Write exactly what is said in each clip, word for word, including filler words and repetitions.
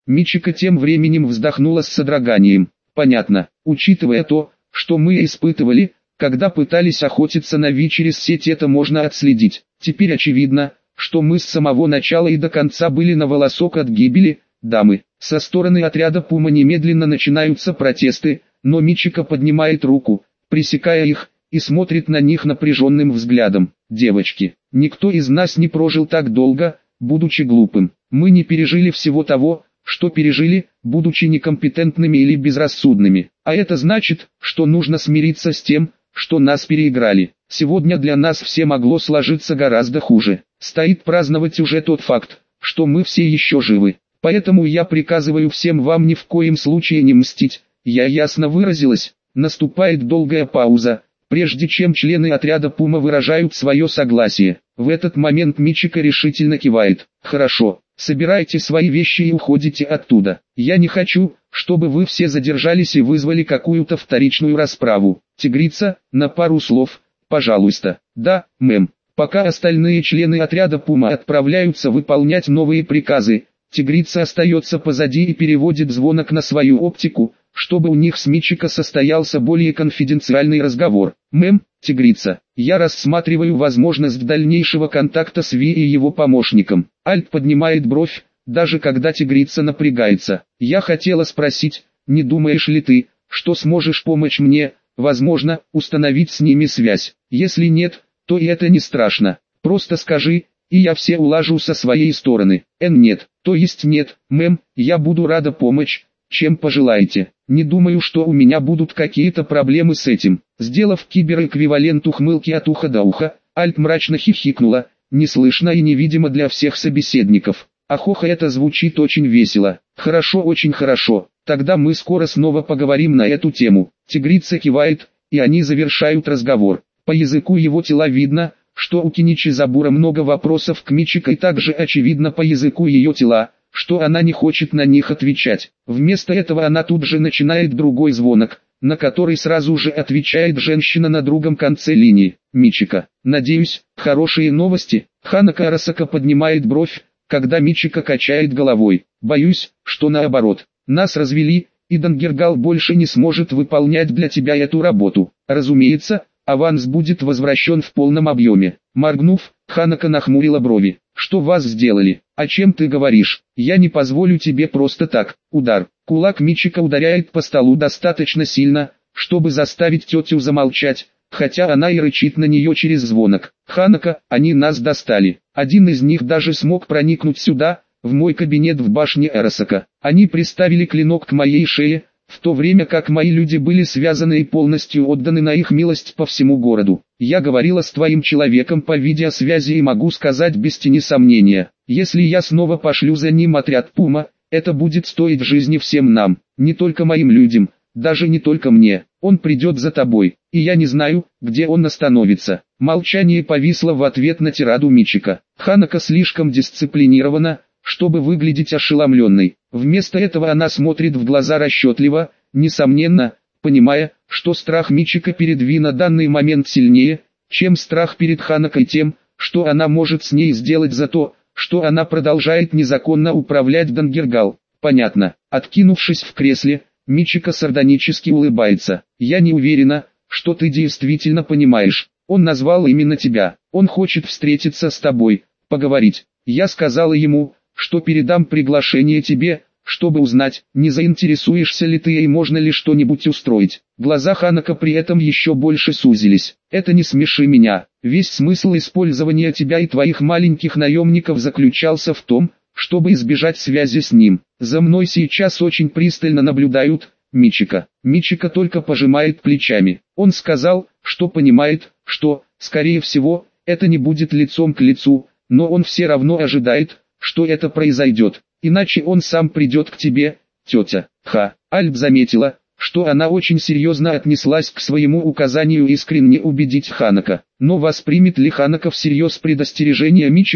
Мичика тем временем вздохнула с содроганием. Понятно, учитывая то, что мы испытывали, когда пытались охотиться на Ви через сеть, это можно отследить. Теперь очевидно, что мы с самого начала и до конца были на волосок от гибели, дамы. Со стороны отряда Пума немедленно начинаются протесты, но Мичика поднимает руку, пресекая их, и смотрит на них напряженным взглядом. Девочки, никто из нас не прожил так долго, будучи глупым. Мы не пережили всего того, что пережили, будучи некомпетентными или безрассудными. А это значит, что нужно смириться с тем, что нас переиграли. Сегодня для нас все могло сложиться гораздо хуже. Стоит праздновать уже тот факт, что мы все еще живы. Поэтому я приказываю всем вам ни в коем случае не мстить. Я ясно выразилась. Наступает долгая пауза, прежде чем члены отряда Пума выражают свое согласие. В этот момент Мичика решительно кивает. Хорошо, собирайте свои вещи и уходите оттуда. Я не хочу, чтобы вы все задержались и вызвали какую-то вторичную расправу. Тигрица, на пару слов, пожалуйста. Да, мэм. Пока остальные члены отряда Пума отправляются выполнять новые приказы, Тигрица остается позади и переводит звонок на свою оптику, чтобы у них с Мичика состоялся более конфиденциальный разговор. «Мэм, Тигрица, я рассматриваю возможность дальнейшего контакта с Ви и его помощником». Альт поднимает бровь, даже когда Тигрица напрягается. «Я хотела спросить, не думаешь ли ты, что сможешь помочь мне, возможно, установить с ними связь? Если нет, то и это не страшно. Просто скажи, и я все улажу со своей стороны». «Эн нет, то есть нет, мэм, я буду рада помочь, чем пожелаете. Не думаю, что у меня будут какие-то проблемы с этим». Сделав киберэквивалент ухмылки от уха до уха, Альт мрачно хихикнула, неслышно и невидимо для всех собеседников. Ахоха, это звучит очень весело. «Хорошо, очень хорошо, тогда мы скоро снова поговорим на эту тему». Тигрица кивает, и они завершают разговор. По языку его тела видно, что у Киничи Забура много вопросов к Мичика, и также очевидно по языку ее тела, что она не хочет на них отвечать. Вместо этого она тут же начинает другой звонок, на который сразу же отвечает женщина на другом конце линии. «Мичика, надеюсь, хорошие новости?» Ханако Арасака поднимает бровь, когда Мичика качает головой. «Боюсь, что наоборот. Нас развели, и Дангергал больше не сможет выполнять для тебя эту работу. Разумеется, аванс будет возвращен в полном объеме». Моргнув, Ханако нахмурила брови. «Что вас сделали? О чем ты говоришь? Я не позволю тебе просто так». Удар. Кулак Мичика ударяет по столу достаточно сильно, чтобы заставить тетю замолчать, хотя она и рычит на нее через звонок. «Ханако, они нас достали. Один из них даже смог проникнуть сюда, в мой кабинет в башне Арасака. Они приставили клинок к моей шее, в то время как мои люди были связаны и полностью отданы на их милость по всему городу. Я говорила с твоим человеком по видеосвязи и могу сказать без тени сомнения, если я снова пошлю за ним отряд Пума, это будет стоить жизни всем нам, не только моим людям, даже не только мне. Он придет за тобой, и я не знаю, где он остановится». Молчание повисло в ответ на тираду Мичика. Ханако слишком дисциплинирована, чтобы выглядеть ошеломленной. Вместо этого она смотрит в глаза расчетливо, несомненно, понимая, что страх Мичика перед Ви на данный момент сильнее, чем страх перед Ханако и тем, что она может с ней сделать за то, что она продолжает незаконно управлять Дангергал. Понятно. Откинувшись в кресле, Мичика сардонически улыбается. «Я не уверена, что ты действительно понимаешь. Он назвал именно тебя. Он хочет встретиться с тобой, поговорить. Я сказала ему, что передам приглашение тебе, чтобы узнать, не заинтересуешься ли ты и можно ли что-нибудь устроить». Глаза Ханако при этом еще больше сузились. «Это не смеши меня. Весь смысл использования тебя и твоих маленьких наемников заключался в том, чтобы избежать связи с ним. За мной сейчас очень пристально наблюдают, Мичика». Мичика только пожимает плечами. Он сказал, что понимает, что, скорее всего, это не будет лицом к лицу, но он все равно ожидает, что это произойдет, иначе он сам придет к тебе, тетя. Ха. Альб заметила, что она очень серьезно отнеслась к своему указанию искренне убедить Ханако. Но воспримет ли Ханако всерьез предостережение Мичика?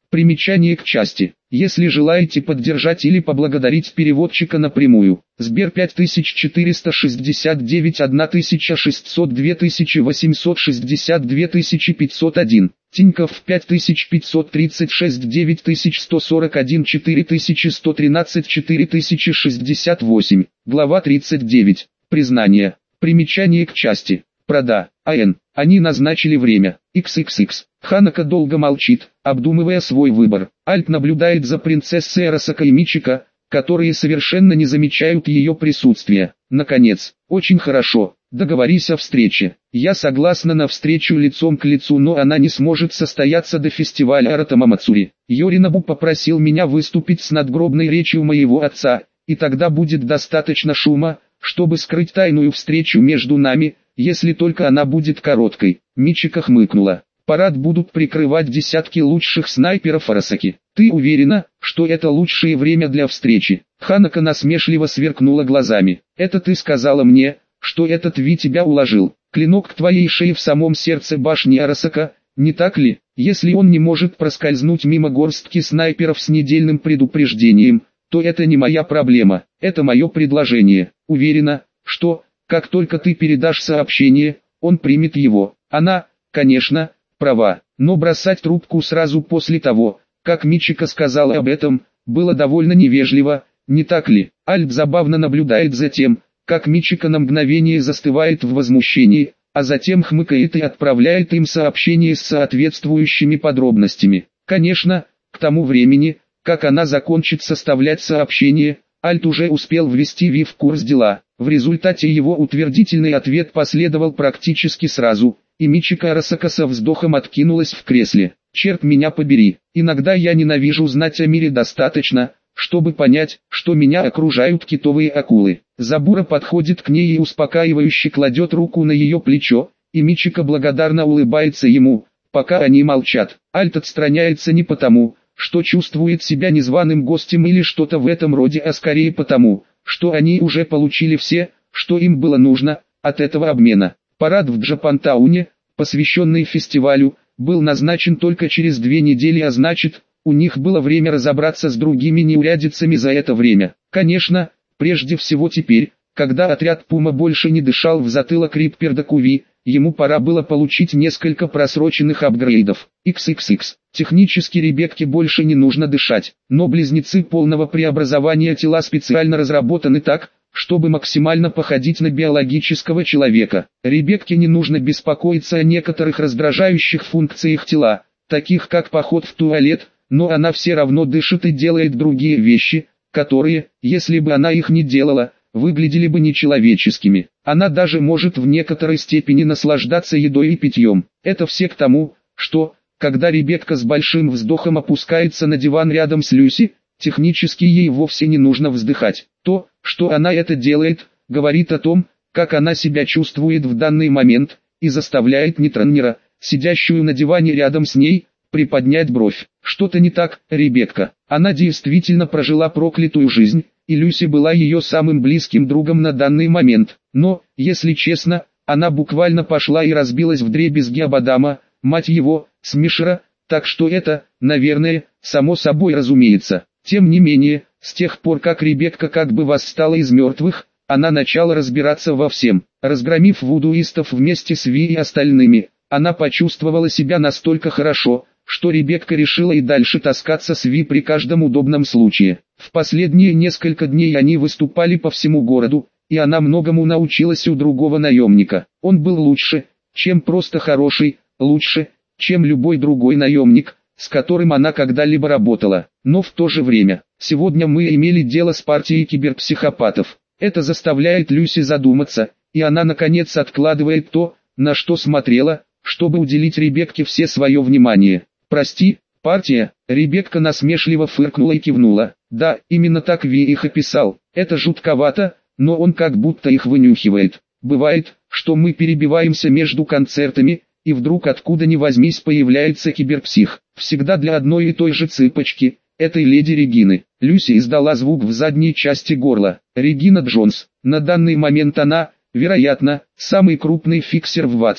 Примечание к части. Если желаете поддержать или поблагодарить переводчика напрямую. Сбер пять тысяч четыреста шестьдесят девять тысяча шестьсот два тысячи восемьсот шестьдесят два тысячи пятьсот один. Тинькофф пять тысяч пятьсот тридцать шесть девять тысяч сто сорок один четыре тысячи сто тринадцать четыре тысячи шестьдесят восемь. Глава тридцать девять. Признание. Примечание к части. Прода. АН. Они назначили время. икс икс икс. Ханако долго молчит, обдумывая свой выбор. Альт наблюдает за принцессой Арасака и Мичико, которые совершенно не замечают ее присутствия. Наконец, очень хорошо, договорись о встрече. Я согласна на встречу лицом к лицу, но она не сможет состояться до фестиваля Аратамамацури. Йоринобу попросил меня выступить с надгробной речью моего отца, и тогда будет достаточно шума, чтобы скрыть тайную встречу между нами, если только она будет короткой. Мичико хмыкнула. Парад будут прикрывать десятки лучших снайперов Арасаки. Ты уверена, что это лучшее время для встречи? Ханако насмешливо сверкнула глазами. Это ты сказала мне, что этот Ви тебя уложил. Клинок к твоей шее в самом сердце башни Арасака, не так ли? Если он не может проскользнуть мимо горстки снайперов с недельным предупреждением, то это не моя проблема, это мое предложение. Уверена, что, как только ты передашь сообщение, он примет его. Она, конечно, права, но бросать трубку сразу после того, как Мичико сказала об этом, было довольно невежливо, не так ли? Альт забавно наблюдает за тем, как Мичико на мгновение застывает в возмущении, а затем хмыкает и отправляет им сообщение с соответствующими подробностями. Конечно, к тому времени, как она закончит составлять сообщение, Альт уже успел ввести Ви в курс дела. В результате его утвердительный ответ последовал практически сразу, и Мичико Арасака со вздохом откинулась в кресле. Черт меня побери, иногда я ненавижу знать о мире достаточно, чтобы понять, что меня окружают китовые акулы. Забура подходит к ней и успокаивающе кладет руку на ее плечо, и Мичико благодарно улыбается ему, пока они молчат. Альт отстраняется не потому, что чувствует себя незваным гостем или что-то в этом роде, а скорее потому, что они уже получили все, что им было нужно, от этого обмена. Парад в Джапантауне, посвященный фестивалю, был назначен только через две недели, а значит, у них было время разобраться с другими неурядицами за это время. Конечно, прежде всего теперь, когда отряд Пума больше не дышал в затылок Риппердаку Ви, ему пора было получить несколько просроченных апгрейдов. икс икс икс. Технически Ребекке больше не нужно дышать, но близнецы полного преобразования тела специально разработаны так, чтобы максимально походить на биологического человека. Ребекке не нужно беспокоиться о некоторых раздражающих функциях тела, таких как поход в туалет, но она все равно дышит и делает другие вещи, которые, если бы она их не делала, выглядели бы нечеловеческими. Она даже может в некоторой степени наслаждаться едой и питьем. Это все к тому, что, когда Ребекка с большим вздохом опускается на диван рядом с Люси, технически ей вовсе не нужно вздыхать. То, что она это делает, говорит о том, как она себя чувствует в данный момент, и заставляет Нитроннера, сидящую на диване рядом с ней, приподнять бровь. Что-то не так, Ребекка. Она действительно прожила проклятую жизнь, и Люси была ее самым близким другом на данный момент. Но, если честно, она буквально пошла и разбилась вдребезги об Адама, мать его, Смишера, так что это, наверное, само собой разумеется. Тем не менее, с тех пор как Ребекка как бы восстала из мертвых, она начала разбираться во всем. Разгромив вудуистов вместе с Ви и остальными, она почувствовала себя настолько хорошо, что Ребекка решила и дальше таскаться с Ви при каждом удобном случае. В последние несколько дней они выступали по всему городу, и она многому научилась у другого наемника. Он был лучше, чем просто хороший, лучше, чем любой другой наемник, с которым она когда-либо работала. Но в то же время, сегодня мы имели дело с партией киберпсихопатов. Это заставляет Люси задуматься, и она наконец откладывает то, на что смотрела, чтобы уделить Ребекке все свое внимание. «Прости, партия», Ребекка насмешливо фыркнула и кивнула. «Да, именно так Ви их описал. Это жутковато, но он как будто их вынюхивает. Бывает, что мы перебиваемся между концертами, и вдруг откуда ни возьмись появляется киберпсих. Всегда для одной и той же цыпочки, этой леди Регины». Люси издала звук в задней части горла. Регина Джонс. На данный момент она, вероятно, самый крупный фиксер в Ватсоне.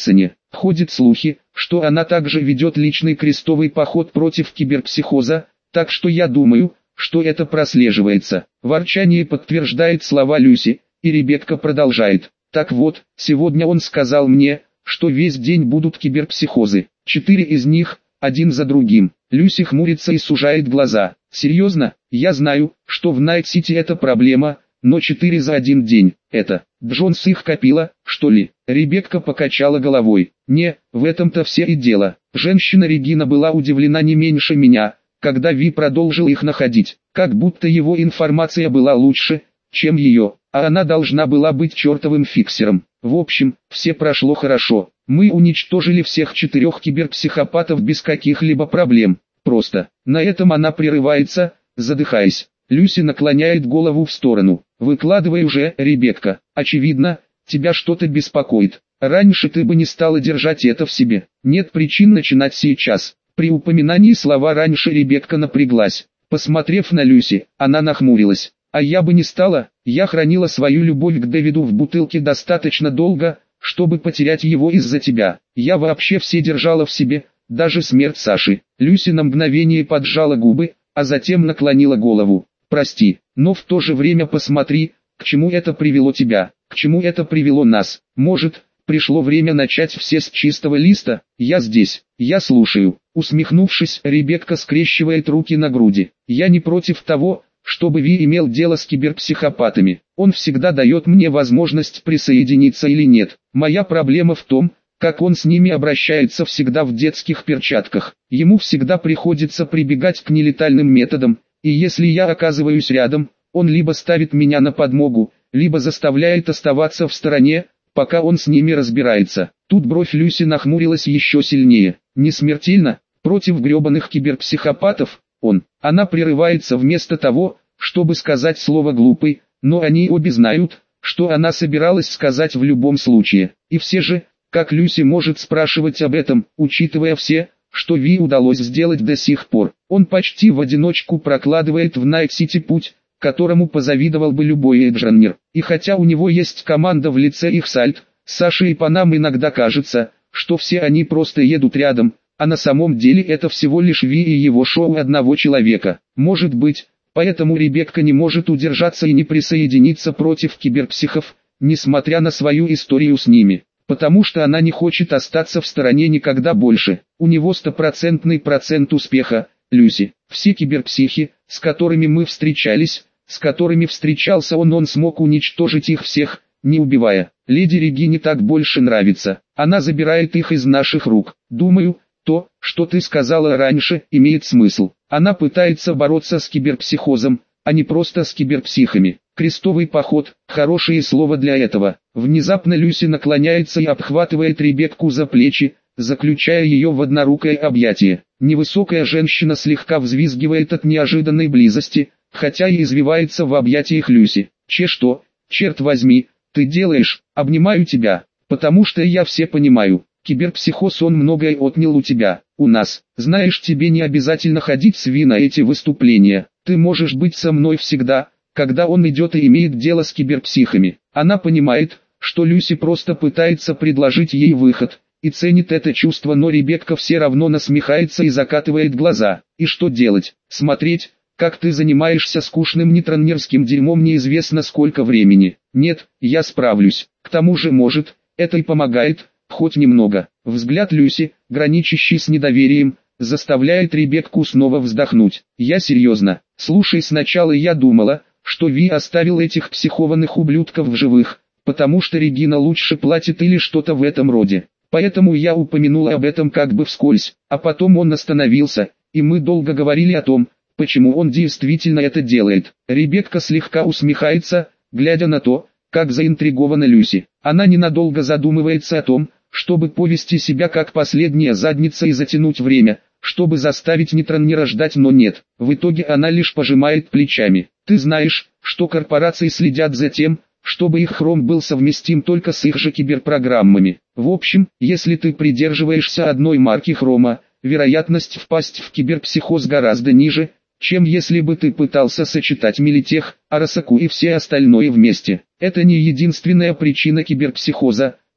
Ходят слухи, что она также ведет личный крестовый поход против киберпсихоза, так что я думаю, что это прослеживается. Ворчание подтверждает слова Люси, и Ребекка продолжает. Так вот, сегодня он сказал мне, что весь день будут киберпсихозы. Четыре из них, один за другим. Люси хмурится и сужает глаза. Серьезно, я знаю, что в Найт-Сити это проблема, но четыре за один день, это, Джонс их копила, что ли? Ребекка покачала головой. Не, в этом-то все и дело. Женщина Регина была удивлена не меньше меня, когда Ви продолжил их находить, как будто его информация была лучше, чем ее, а она должна была быть чертовым фиксером. В общем, все прошло хорошо. Мы уничтожили всех четырех киберпсихопатов без каких-либо проблем. Просто. На этом она прерывается, задыхаясь. Люси наклоняет голову в сторону. Выкладывай уже, Ребекка. Очевидно, тебя что-то беспокоит. Раньше ты бы не стала держать это в себе. Нет причин начинать сейчас. При упоминании слова «раньше» Ребекка напряглась. Посмотрев на Люси, она нахмурилась. А я бы не стала, я хранила свою любовь к Дэвиду в бутылке достаточно долго, чтобы потерять его из-за тебя. Я вообще все держала в себе, даже смерть Саши. Люси на мгновение поджала губы, а затем наклонила голову. Прости, но в то же время посмотри, к чему это привело тебя, к чему это привело нас. Может, пришло время начать все с чистого листа? Я здесь, я слушаю. Усмехнувшись, Ребекка скрещивает руки на груди. Я не против того, чтобы Ви имел дело с киберпсихопатами. Он всегда дает мне возможность присоединиться или нет. Моя проблема в том, как он с ними обращается всегда в детских перчатках. Ему всегда приходится прибегать к нелетальным методам, и если я оказываюсь рядом, он либо ставит меня на подмогу, либо заставляет оставаться в стороне, пока он с ними разбирается. Тут бровь Люси нахмурилась еще сильнее. Не смертельно, против гребаных киберпсихопатов, он. Она прерывается вместо того, чтобы сказать слово «глупый», но они обе знают, что она собиралась сказать в любом случае. И все же, как Люси может спрашивать об этом, учитывая все, что Ви удалось сделать до сих пор. Он почти в одиночку прокладывает в Найт-Сити путь, которому позавидовал бы любой эдженнер. И хотя у него есть команда в лице их Сальт, Саши и Панам, иногда кажется, что все они просто едут рядом, а на самом деле это всего лишь Ви и его шоу одного человека. Может быть, поэтому Ребекка не может удержаться и не присоединиться против киберпсихов, несмотря на свою историю с ними. Потому что она не хочет остаться в стороне никогда больше. У него стопроцентный процент успеха, Люси. Все киберпсихи, с которыми мы встречались, с которыми встречался он, он смог уничтожить их всех, не убивая. Леди Регине так больше нравится. Она забирает их из наших рук. Думаю, то, что ты сказала раньше, имеет смысл. Она пытается бороться с киберпсихозом, а не просто с киберпсихами. Крестовый поход – хорошее слово для этого. Внезапно Люси наклоняется и обхватывает Ребекку за плечи, заключая ее в однорукое объятие. Невысокая женщина слегка взвизгивает от неожиданной близости, хотя и извивается в объятиях Люси. «Че что, черт возьми, ты делаешь? Обнимаю тебя, потому что я все понимаю. Киберпсихоз он многое отнял у тебя, у нас. Знаешь, тебе не обязательно ходить с Ви на эти выступления. Ты можешь быть со мной всегда, когда он идет и имеет дело с киберпсихами». Она понимает, что Люси просто пытается предложить ей выход, и ценит это чувство, но Ребекка все равно насмехается и закатывает глаза. И что делать? Смотреть, как ты занимаешься скучным нетраннерским дерьмом неизвестно сколько времени. Нет, я справлюсь. К тому же, может, это и помогает, хоть немного. Взгляд Люси, граничащий с недоверием, заставляет Ребекку снова вздохнуть. Я серьезно. Слушай, сначала я думала, что Ви оставил этих психованных ублюдков в живых, потому что Регина лучше платит или что-то в этом роде. Поэтому я упомянула об этом как бы вскользь, а потом он остановился, и мы долго говорили о том, почему он действительно это делает. Ребекка слегка усмехается, глядя на то, как заинтригована Люси. Она ненадолго задумывается о том, чтобы повести себя как последняя задница и затянуть время, чтобы заставить нетраннера ждать, но нет. В итоге она лишь пожимает плечами. Ты знаешь, что корпорации следят за тем, чтобы их хром был совместим только с их же киберпрограммами. В общем, если ты придерживаешься одной марки хрома, вероятность впасть в киберпсихоз гораздо ниже, чем если бы ты пытался сочетать Милитех, Арасаку и все остальное вместе. Это не единственная причина киберпсихоза,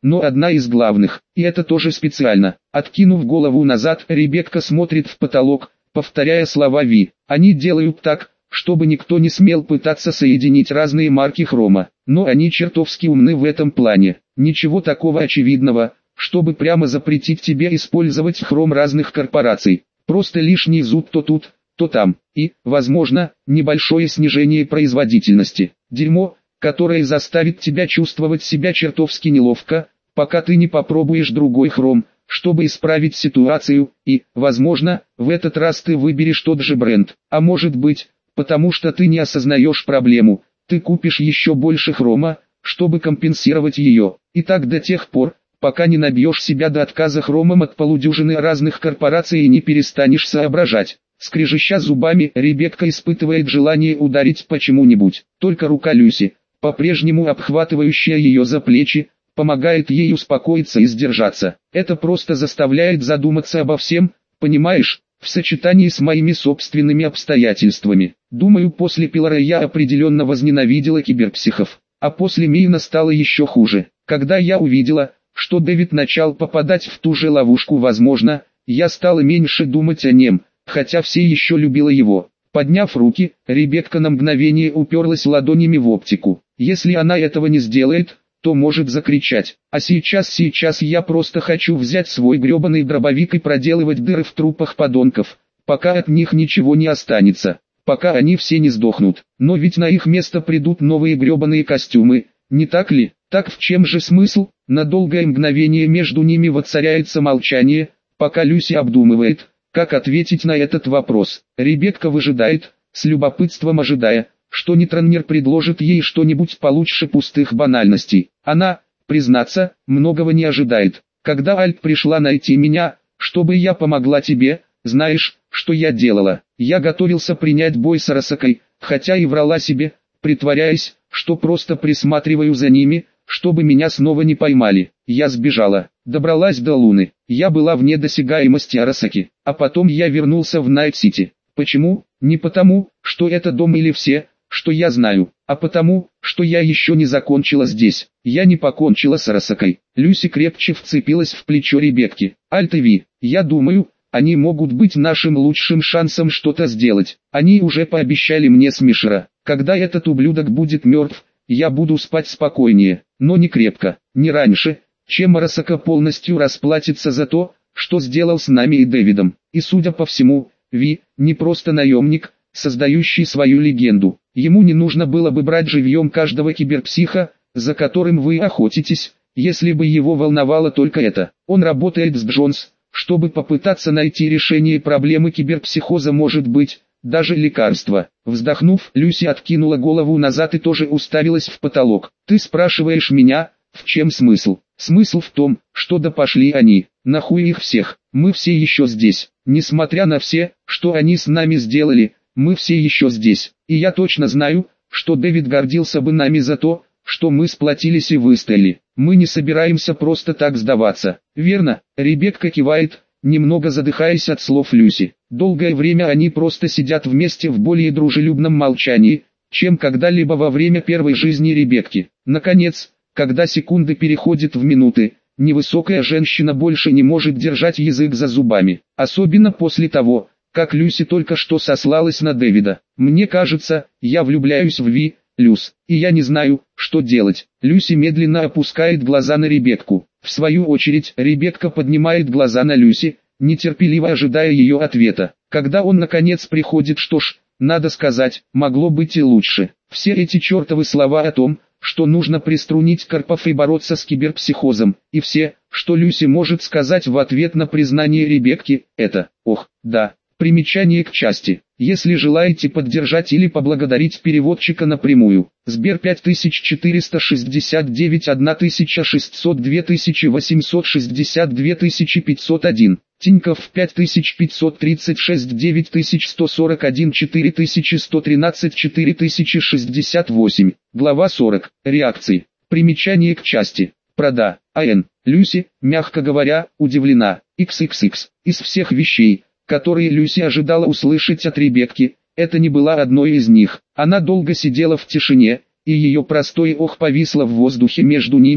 но одна из главных, и это тоже специально. Откинув голову назад, Ребекка смотрит в потолок, повторяя слова Ви. Они делают так, чтобы никто не смел пытаться соединить разные марки хрома. Но они чертовски умны в этом плане. Ничего такого очевидного, чтобы прямо запретить тебе использовать хром разных корпораций. Просто лишний зуб то тут, то там. И, возможно, небольшое снижение производительности. Дерьмо, которое заставит тебя чувствовать себя чертовски неловко, пока ты не попробуешь другой хром, чтобы исправить ситуацию, и, возможно, в этот раз ты выберешь тот же бренд. А может быть, потому что ты не осознаешь проблему, ты купишь еще больше хрома, чтобы компенсировать ее. И так до тех пор, пока не набьешь себя до отказа хромом от полудюжины разных корпораций и не перестанешь соображать. Скрежеща зубами, Ребекка испытывает желание ударить почему-нибудь. Только рука Люси, по-прежнему обхватывающая ее за плечи, помогает ей успокоиться и сдержаться. Это просто заставляет задуматься обо всем, понимаешь, в сочетании с моими собственными обстоятельствами. Думаю, после Пилора я определенно возненавидела киберпсихов. А после Мейна стало еще хуже. Когда я увидела, что Дэвид начал попадать в ту же ловушку, возможно, я стала меньше думать о нем, хотя все еще любила его. Подняв руки, Ребекка на мгновение уперлась ладонями в оптику. Если она этого не сделает, то может закричать. А сейчас, сейчас я просто хочу взять свой гребаный дробовик и проделывать дыры в трупах подонков, пока от них ничего не останется, пока они все не сдохнут. Но ведь на их место придут новые гребаные костюмы, не так ли? Так в чем же смысл? На долгое мгновение между ними воцаряется молчание, пока Люси обдумывает, как ответить на этот вопрос. Ребекка выжидает, с любопытством ожидая, что Нитронер предложит ей что-нибудь получше пустых банальностей. Она, признаться, многого не ожидает. Когда Альт пришла найти меня, чтобы я помогла тебе, знаешь, что я делала? Я готовился принять бой с Арасакой, хотя и врала себе, притворяясь, что просто присматриваю за ними, чтобы меня снова не поймали. Я сбежала, добралась до Луны. Я была вне досягаемости Арасаки, а потом я вернулся в Найт-Сити. Почему? Не потому, что это дом или все, что я знаю, а потому, что я еще не закончила здесь. Я не покончила с Арасакой. Люси крепче вцепилась в плечо Ребекки. Альт и Ви, я думаю, они могут быть нашим лучшим шансом что-то сделать. Они уже пообещали мне с Мишера, когда этот ублюдок будет мертв, я буду спать спокойнее, но не крепко, не раньше, чем Арасака полностью расплатится за то, что сделал с нами и Дэвидом. И судя по всему, Ви, не просто наемник, создающий свою легенду. Ему не нужно было бы брать живьем каждого киберпсиха, за которым вы охотитесь, если бы его волновало только это. Он работает с Джонс, чтобы попытаться найти решение проблемы киберпсихоза, может быть, даже лекарство. Вздохнув, Люси откинула голову назад и тоже уставилась в потолок. Ты спрашиваешь меня, в чем смысл? Смысл в том, что да пошли они, нахуй их всех, мы все еще здесь. Несмотря на все, что они с нами сделали, мы все еще здесь. И я точно знаю, что Дэвид гордился бы нами за то, что мы сплотились и выстояли. Мы не собираемся просто так сдаваться. Верно? Ребекка кивает, немного задыхаясь от слов Люси. Долгое время они просто сидят вместе в более дружелюбном молчании, чем когда-либо во время первой жизни Ребекки. Наконец, когда секунды переходят в минуты, невысокая женщина больше не может держать язык за зубами. Особенно после того, как Люси только что сослалась на Дэвида. Мне кажется, я влюбляюсь в Ви, Люс, и я не знаю, что делать. Люси медленно опускает глаза на Ребекку. В свою очередь, Ребекка поднимает глаза на Люси, нетерпеливо ожидая ее ответа. Когда он наконец приходит, что ж, надо сказать, могло быть и лучше. Все эти чертовы слова о том, что нужно приструнить Карпов и бороться с киберпсихозом, и все, что Люси может сказать в ответ на признание Ребекки, это «ох, да». Примечание к части. Если желаете поддержать или поблагодарить переводчика напрямую, Сбер пять тысяч четыреста шестьдесят девять тысяча шестьсот два тысячи восемьсот шестьдесят два тысячи пятьсот один, Тинькофф пять тысяч пятьсот тридцать шесть девять тысяч сто сорок один четыре тысячи сто тринадцать четыре тысячи шестьдесят восемь, глава сорок, реакции. Примечание к части. Прода, АН. Люси, мягко говоря, удивлена. икс икс икс. Из всех вещей, которые Люси ожидала услышать от Ребекки, это не была одной из них. Она долго сидела в тишине, и ее простое ох повисло в воздухе между ними,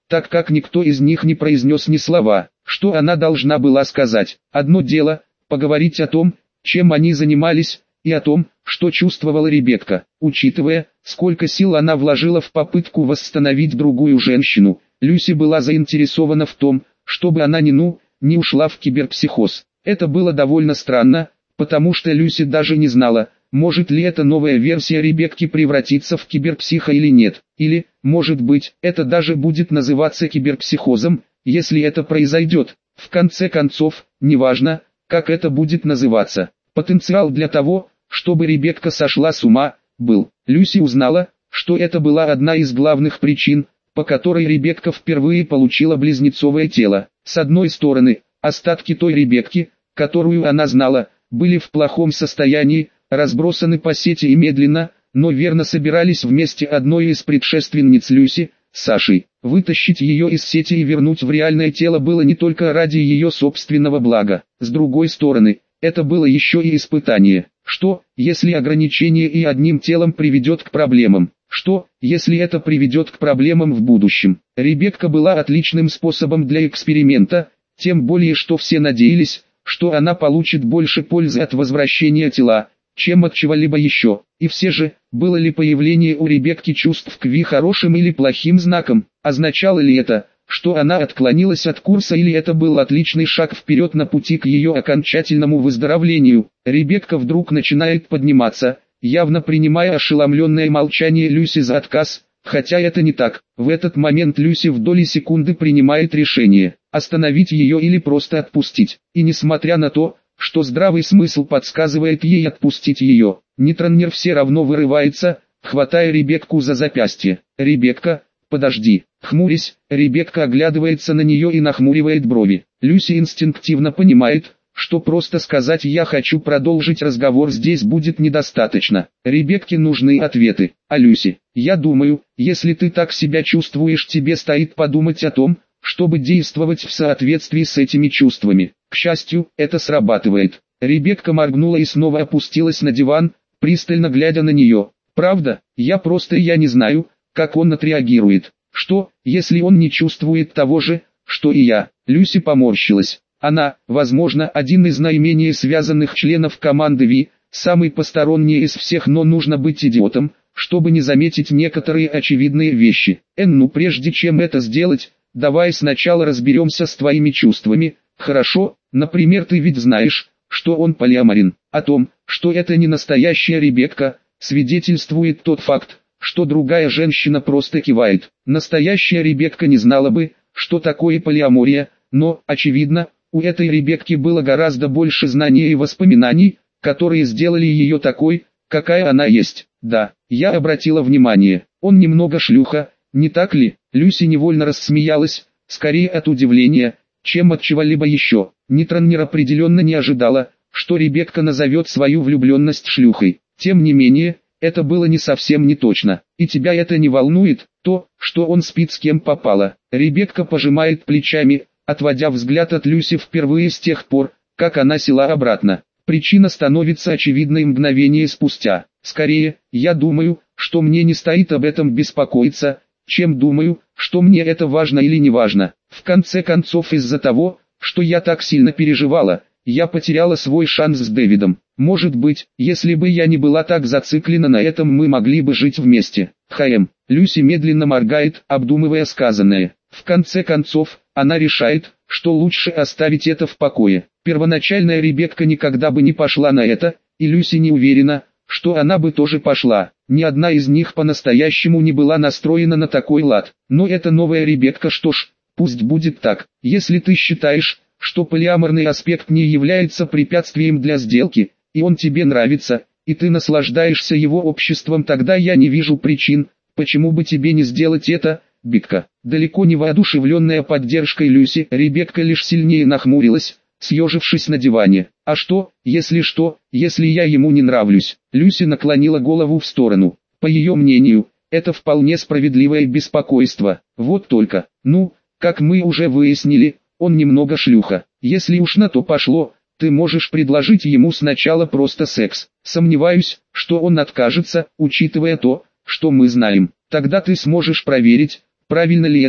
так как никто из них не произнес ни слова. Что она должна была сказать? Одно дело – поговорить о том, чем они занимались, и о том, что чувствовала Ребекка. Учитывая, сколько сил она вложила в попытку восстановить другую женщину, Люси была заинтересована в том, чтобы она ни ну, не ушла в киберпсихоз. Это было довольно странно, потому что Люси даже не знала, может ли эта новая версия Ребекки превратиться в киберпсиха или нет. Или, может быть, это даже будет называться киберпсихозом, если это произойдет. В конце концов, неважно, как это будет называться. Потенциал для того, чтобы Ребекка сошла с ума, был. Люси узнала, что это была одна из главных причин, по которой Ребекка впервые получила близнецовое тело. С одной стороны, остатки той Ребекки, которую она знала, были в плохом состоянии, разбросаны по сети и медленно, но верно собирались вместе одной из предшественниц Люси, Сашей. Вытащить ее из сети и вернуть в реальное тело было не только ради ее собственного блага. С другой стороны, это было еще и испытание. Что, если ограничение и одним телом приведет к проблемам? Что, если это приведет к проблемам в будущем? Ребекка была отличным способом для эксперимента, тем более что все надеялись, что она получит больше пользы от возвращения тела, чем от чего-либо еще. И все же, было ли появление у Ребекки чувств к Ви хорошим или плохим знаком? Означало ли это, что она отклонилась от курса, или это был отличный шаг вперед на пути к ее окончательному выздоровлению? Ребекка вдруг начинает подниматься, явно принимая ошеломленное молчание Люси за отказ, хотя это не так. В этот момент Люси в доли секунды принимает решение, остановить ее или просто отпустить. И несмотря на то, что здравый смысл подсказывает ей отпустить ее, Нитроннер все равно вырывается, хватая Ребекку за запястье. «Ребекка, подожди!» Хмурясь, Ребекка оглядывается на нее и нахмуривает брови. Люси инстинктивно понимает, что просто сказать «я хочу продолжить разговор» здесь будет недостаточно. Ребекке нужны ответы. А Люси, я думаю, если ты так себя чувствуешь, тебе стоит подумать о том, чтобы действовать в соответствии с этими чувствами. К счастью, это срабатывает. Ребекка моргнула и снова опустилась на диван, пристально глядя на нее. Правда, я просто я не знаю, как он отреагирует. Что, если он не чувствует того же, что и я? Люси поморщилась. Она, возможно, один из наименее связанных членов команды Ви, самый посторонний из всех, но нужно быть идиотом, чтобы не заметить некоторые очевидные вещи. Эн, ну прежде чем это сделать, давай сначала разберемся с твоими чувствами. Хорошо, например, ты ведь знаешь, что он полиаморен. О том, что это не настоящая Ребекка, свидетельствует тот факт, что другая женщина просто кивает. Настоящая Ребекка не знала бы, что такое полиамория, но, очевидно, у этой Ребекки было гораздо больше знаний и воспоминаний, которые сделали ее такой, какая она есть. Да, я обратила внимание, он немного шлюха, не так ли? Люси невольно рассмеялась, скорее от удивления, чем от чего-либо еще. Нитроннер определенно не ожидала, что Ребекка назовет свою влюбленность шлюхой. Тем не менее, это было не совсем не точно. И тебя это не волнует, то, что он спит с кем попало? Ребекка пожимает плечами, отводя взгляд от Люси впервые с тех пор, как она села обратно. Причина становится очевидной мгновение спустя. Скорее, я думаю, что мне не стоит об этом беспокоиться, чем думаю, что мне это важно или не важно. В конце концов, из-за того, что я так сильно переживала, я потеряла свой шанс с Дэвидом. Может быть, если бы я не была так зациклена на этом, мы могли бы жить вместе. Хэм. Люси медленно моргает, обдумывая сказанное. В конце концов, она решает, что лучше оставить это в покое. Первоначальная Ребекка никогда бы не пошла на это, и Люси не уверена, что она бы тоже пошла. Ни одна из них по-настоящему не была настроена на такой лад. Но это новая Ребекка, что ж, пусть будет так. Если ты считаешь, что полиаморный аспект не является препятствием для сделки, и он тебе нравится, и ты наслаждаешься его обществом, тогда я не вижу причин, почему бы тебе не сделать это, Бикка. Далеко не воодушевленная поддержкой Люси, Ребекка лишь сильнее нахмурилась, съежившись на диване. А что, если что, если я ему не нравлюсь? Люси наклонила голову в сторону. По ее мнению, это вполне справедливое беспокойство. Вот только, ну, как мы уже выяснили, он немного шлюха. Если уж на то пошло, ты можешь предложить ему сначала просто секс. Сомневаюсь, что он откажется, учитывая то, что мы знаем. Тогда ты сможешь проверить, правильно ли это,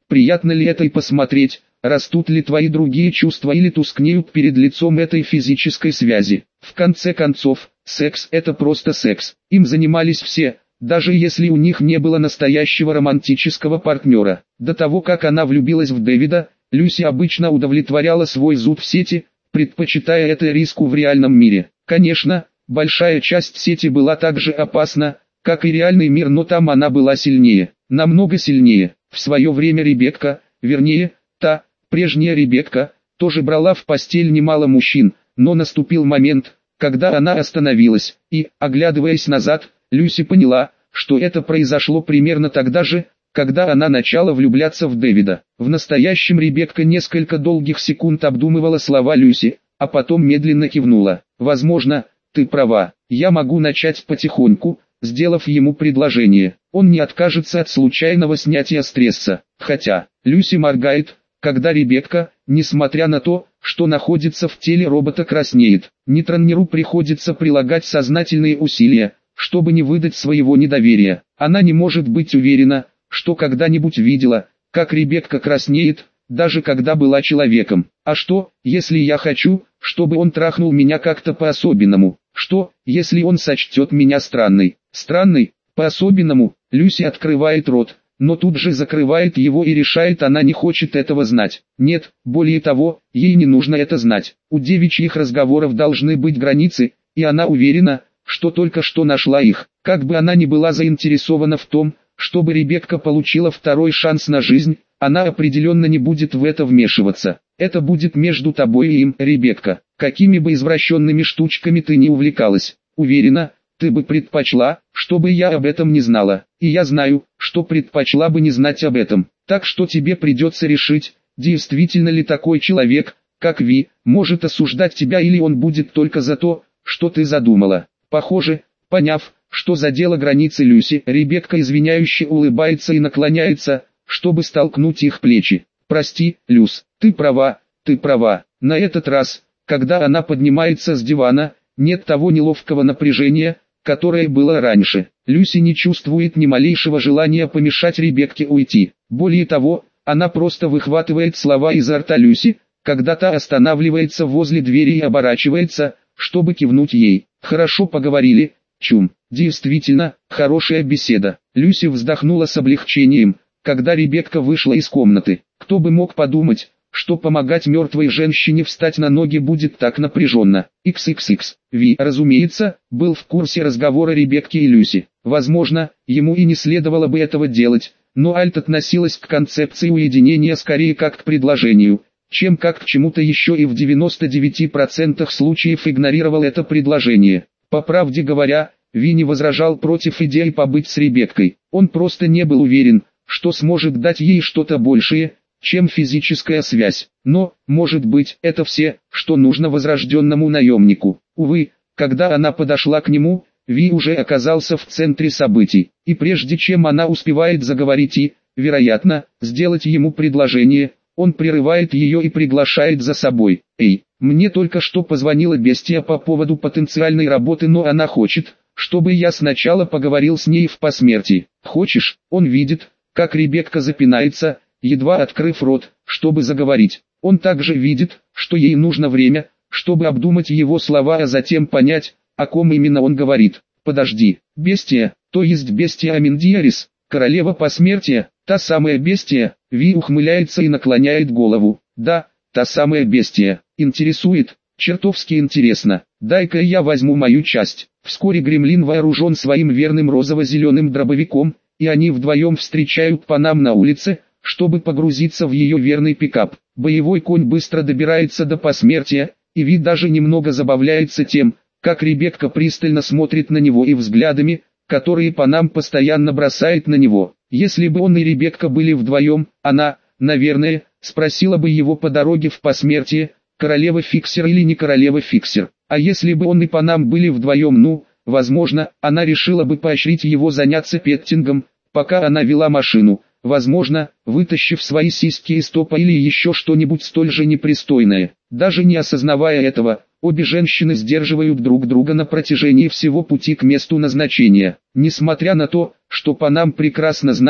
приятно ли это и посмотреть, растут ли твои другие чувства или тускнеют перед лицом этой физической связи. В конце концов, секс – это просто секс. Им занимались все, даже если у них не было настоящего романтического партнера. До того, как она влюбилась в Дэвида, Люси обычно удовлетворяла свой зуд в сети, предпочитая это риску в реальном мире. Конечно, большая часть сети была так же опасна, как и реальный мир, но там она была сильнее, намного сильнее. В свое время Ребекка, вернее, та, прежняя Ребекка, тоже брала в постель немало мужчин, но наступил момент, когда она остановилась, и, оглядываясь назад, Люси поняла, что это произошло примерно тогда же, когда она начала влюбляться в Дэвида. В настоящем Ребекка несколько долгих секунд обдумывала слова Люси, а потом медленно кивнула. «Возможно, ты права, я могу начать потихоньку», сделав ему предложение. Он не откажется от случайного снятия стресса. Хотя, Люси моргает, когда Ребекка, несмотря на то, что находится в теле робота, краснеет. Нейтронеру приходится прилагать сознательные усилия, чтобы не выдать своего недоверия. Она не может быть уверена, что когда-нибудь видела, как Ребекка краснеет, даже когда была человеком. А что, если я хочу, чтобы он трахнул меня как-то по-особенному? Что, если он сочтет меня странной? Странной, по-особенному? Люси открывает рот, но тут же закрывает его и решает, она не хочет этого знать. Нет, более того, ей не нужно это знать. У девичьих разговоров должны быть границы, и она уверена, что только что нашла их. Как бы она ни была заинтересована в том, чтобы Ребекка получила второй шанс на жизнь, она определенно не будет в это вмешиваться. Это будет между тобой и им, Ребекка. Какими бы извращенными штучками ты ни увлекалась, уверена, ты бы предпочла, чтобы я об этом не знала. И я знаю, что предпочла бы не знать об этом. Так что тебе придется решить, действительно ли такой человек, как Ви, может осуждать тебя, или он будет только за то, что ты задумала. Похоже, поняв, что задела границы Люси, Ребекка извиняюще улыбается и наклоняется, чтобы столкнуть их плечи. «Прости, Люс, ты права, ты права». На этот раз, когда она поднимается с дивана, нет того неловкого напряжения, которое было раньше. Люси не чувствует ни малейшего желания помешать Ребекке уйти. Более того, она просто выхватывает слова изо рта Люси, когда та останавливается возле двери и оборачивается, чтобы кивнуть ей. «Хорошо поговорили, Чум. Действительно, хорошая беседа». Люси вздохнула с облегчением, когда Ребекка вышла из комнаты. Кто бы мог подумать, что помогать мертвой женщине встать на ноги будет так напряженно. икс икс икс. Ви, разумеется, был в курсе разговора Ребекки и Люси. Возможно, ему и не следовало бы этого делать, но Альт относилась к концепции уединения скорее как к предложению, чем как к чему-то еще, и в девяноста девяти процентах случаев игнорировал это предложение. По правде говоря, Ви не возражал против идеи побыть с Ребеккой. Он просто не был уверен, что сможет дать ей что-то большее, чем физическая связь. Но, может быть, это все, что нужно возрожденному наемнику. Увы, когда она подошла к нему, Ви уже оказался в центре событий, и прежде чем она успевает заговорить и, вероятно, сделать ему предложение, он прерывает ее и приглашает за собой. «Эй, мне только что позвонила бестия по поводу потенциальной работы, но она хочет, чтобы я сначала поговорил с ней в посмертии. Хочешь?» Он видит, как Ребекка запинается, едва открыв рот, чтобы заговорить. Он также видит, что ей нужно время, чтобы обдумать его слова, а затем понять, о ком именно он говорит. «Подожди, бестия, то есть бестия Аминдиарис, королева посмертия, та самая бестия?» Ви ухмыляется и наклоняет голову. «Да, та самая бестия. Интересует, чертовски интересно. Дай-ка я возьму мою часть». Вскоре Гремлин вооружен своим верным розово-зеленым дробовиком, и они вдвоем встречают Панам на улице, чтобы погрузиться в ее верный пикап. Боевой конь быстро добирается до посмертия, и Ви даже немного забавляется тем, как Ребекка пристально смотрит на него и взглядами, которые Панам постоянно бросает на него. Если бы он и Ребекка были вдвоем, она, наверное, спросила бы его по дороге в посмертие, королева Фиксер или не королева Фиксер. А если бы он и Панам были вдвоем, ну, возможно, она решила бы поощрить его заняться петтингом, пока она вела машину, возможно, вытащив свои сиськи из топа или еще что-нибудь столь же непристойное. Даже не осознавая этого, обе женщины сдерживают друг друга на протяжении всего пути к месту назначения. Несмотря на то, что Панам прекрасно знает,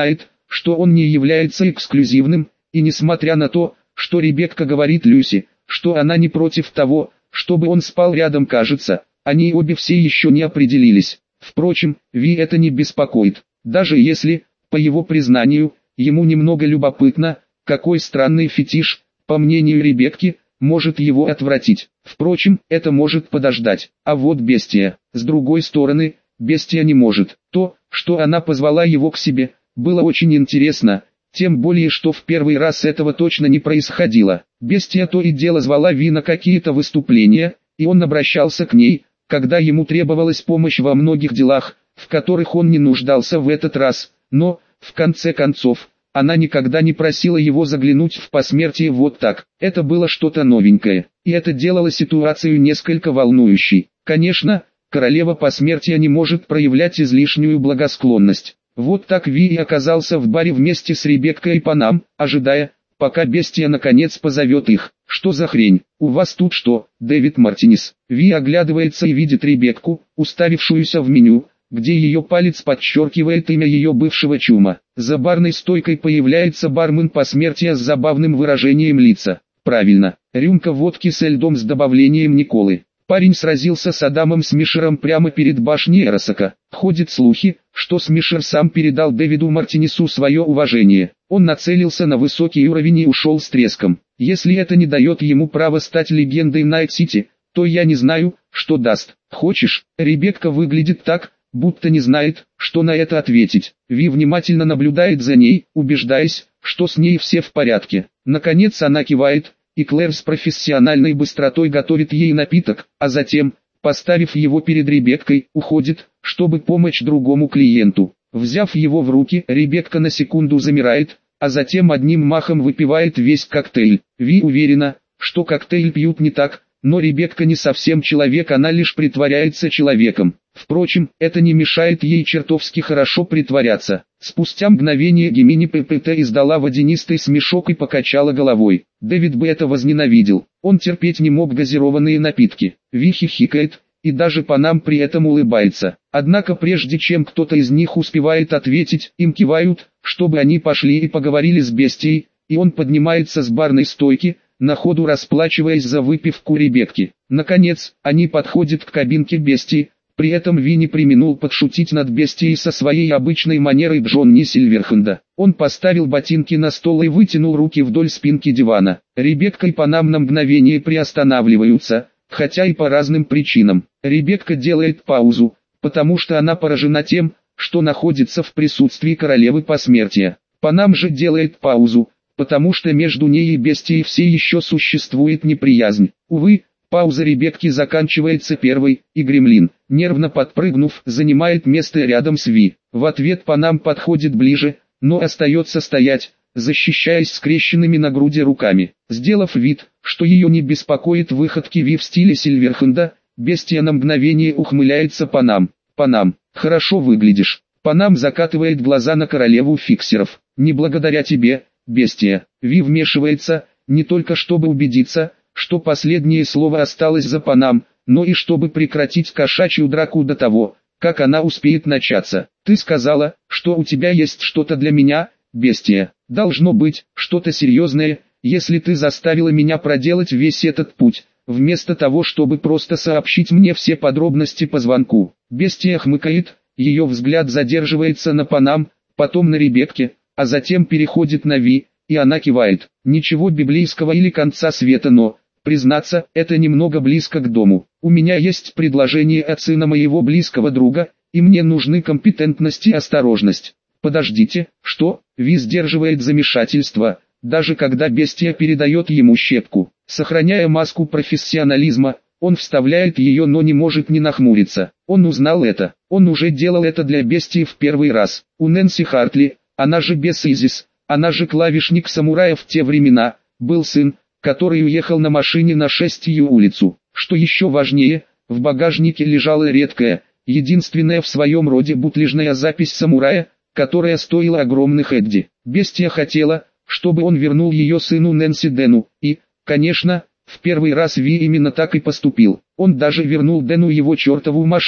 что он не является эксклюзивным, и несмотря на то, что Ребекка говорит Люси, что она не против того, чтобы он спал рядом, кажется, они обе все еще не определились. Впрочем, Ви это не беспокоит, даже если, по его признанию, ему немного любопытно, какой странный фетиш, по мнению Ребекки, может его отвратить. Впрочем, это может подождать. А вот бестия. С другой стороны, бестия не может. То, что она позвала его к себе, было очень интересно, тем более что в первый раз этого точно не происходило. Бестия то и дело звала Ви на какие-то выступления, и он обращался к ней, когда ему требовалась помощь во многих делах, в которых он не нуждался в этот раз, но, в конце концов, она никогда не просила его заглянуть в посмертие вот так. Это было что-то новенькое, и это делало ситуацию несколько волнующей. Конечно, королева посмертия не может проявлять излишнюю благосклонность. Вот так Ви и оказался в баре вместе с Ребеккой и Панам, ожидая, пока бестия наконец позовет их. «Что за хрень? У вас тут что, Дэвид Мартинес?» Ви оглядывается и видит Ребекку, уставившуюся в меню, где ее палец подчеркивает имя ее бывшего чума. За барной стойкой появляется бармен посмертия с забавным выражением лица. Правильно, рюмка водки со льдом с добавлением Николы. Парень сразился с Адамом Смишером прямо перед башней Эросака. Ходят слухи, что Смишер сам передал Дэвиду Мартинесу свое уважение. Он нацелился на высокий уровень и ушел с треском. Если это не дает ему права стать легендой Найт-Сити, то я не знаю, что даст. Хочешь? Ребекка выглядит так, будто не знает, что на это ответить. Ви внимательно наблюдает за ней, убеждаясь, что с ней все в порядке. Наконец она кивает, и Клэр с профессиональной быстротой готовит ей напиток, а затем, поставив его перед Ребеккой, уходит, чтобы помочь другому клиенту. Взяв его в руки, Ребекка на секунду замирает, а затем одним махом выпивает весь коктейль. Ви уверена, что коктейль пьют не так, но Ребекка не совсем человек, она лишь притворяется человеком. Впрочем, это не мешает ей чертовски хорошо притворяться. Спустя мгновение Гемини ППТ издала водянистый смешок и покачала головой. Дэвид бы это возненавидел. Он терпеть не мог газированные напитки. Ви хихикает, и даже Панам при этом улыбается. Однако прежде чем кто-то из них успевает ответить, им кивают, чтобы они пошли и поговорили с бестией, и он поднимается с барной стойки, на ходу расплачиваясь за выпивку Ребекки. Наконец, они подходят к кабинке бестии, при этом Ви не преминул подшутить над бестией со своей обычной манерой Джонни Сильверхенда. Он поставил ботинки на стол и вытянул руки вдоль спинки дивана. Ребекка и Панам на мгновение приостанавливаются, хотя и по разным причинам. Ребекка делает паузу, потому что она поражена тем, что находится в присутствии королевы посмертия. Панам же делает паузу, потому что между ней и бестией все еще существует неприязнь. Увы, пауза Ребекки заканчивается первой, и Гремлин, нервно подпрыгнув, занимает место рядом с Ви. В ответ Панам подходит ближе, но остается стоять, защищаясь скрещенными на груди руками. Сделав вид, что ее не беспокоит выходки Ви в стиле Сильверхенда, бестия на мгновение ухмыляется Панам. «Панам, хорошо выглядишь». Панам закатывает глаза на королеву фиксеров. «Не благодаря тебе, бестия». Ви вмешивается, не только чтобы убедиться, что последнее слово осталось за Панам, но и чтобы прекратить кошачью драку до того, как она успеет начаться. «Ты сказала, что у тебя есть что-то для меня, бестия. Должно быть, что-то серьезное, если ты заставила меня проделать весь этот путь, вместо того, чтобы просто сообщить мне все подробности по звонку». Бестия хмыкает, ее взгляд задерживается на Панам, потом на Ребекке, а затем переходит на Ви, и она кивает. Ничего библейского или конца света, но, признаться, это немного близко к дому. У меня есть предложение от сына моего близкого друга, и мне нужны компетентность и осторожность. Подождите, что? Ви сдерживает замешательство, даже когда бестия передает ему щепку. Сохраняя маску профессионализма, он вставляет ее, но не может не нахмуриться. Он узнал это. Он уже делал это для бестии в первый раз. У Нэнси Хартли, она же Бесс Изис, она же клавишник самурая в те времена, был сын, который уехал на машине на шестью улицу. Что еще важнее, в багажнике лежала редкая, единственная в своем роде бутлежная запись самурая, которая стоила огромных эдди. Бестия хотела, чтобы он вернул ее сыну Нэнси Дэну, и, конечно, в первый раз Ви именно так и поступил. Он даже вернул Дэну его чертову машину.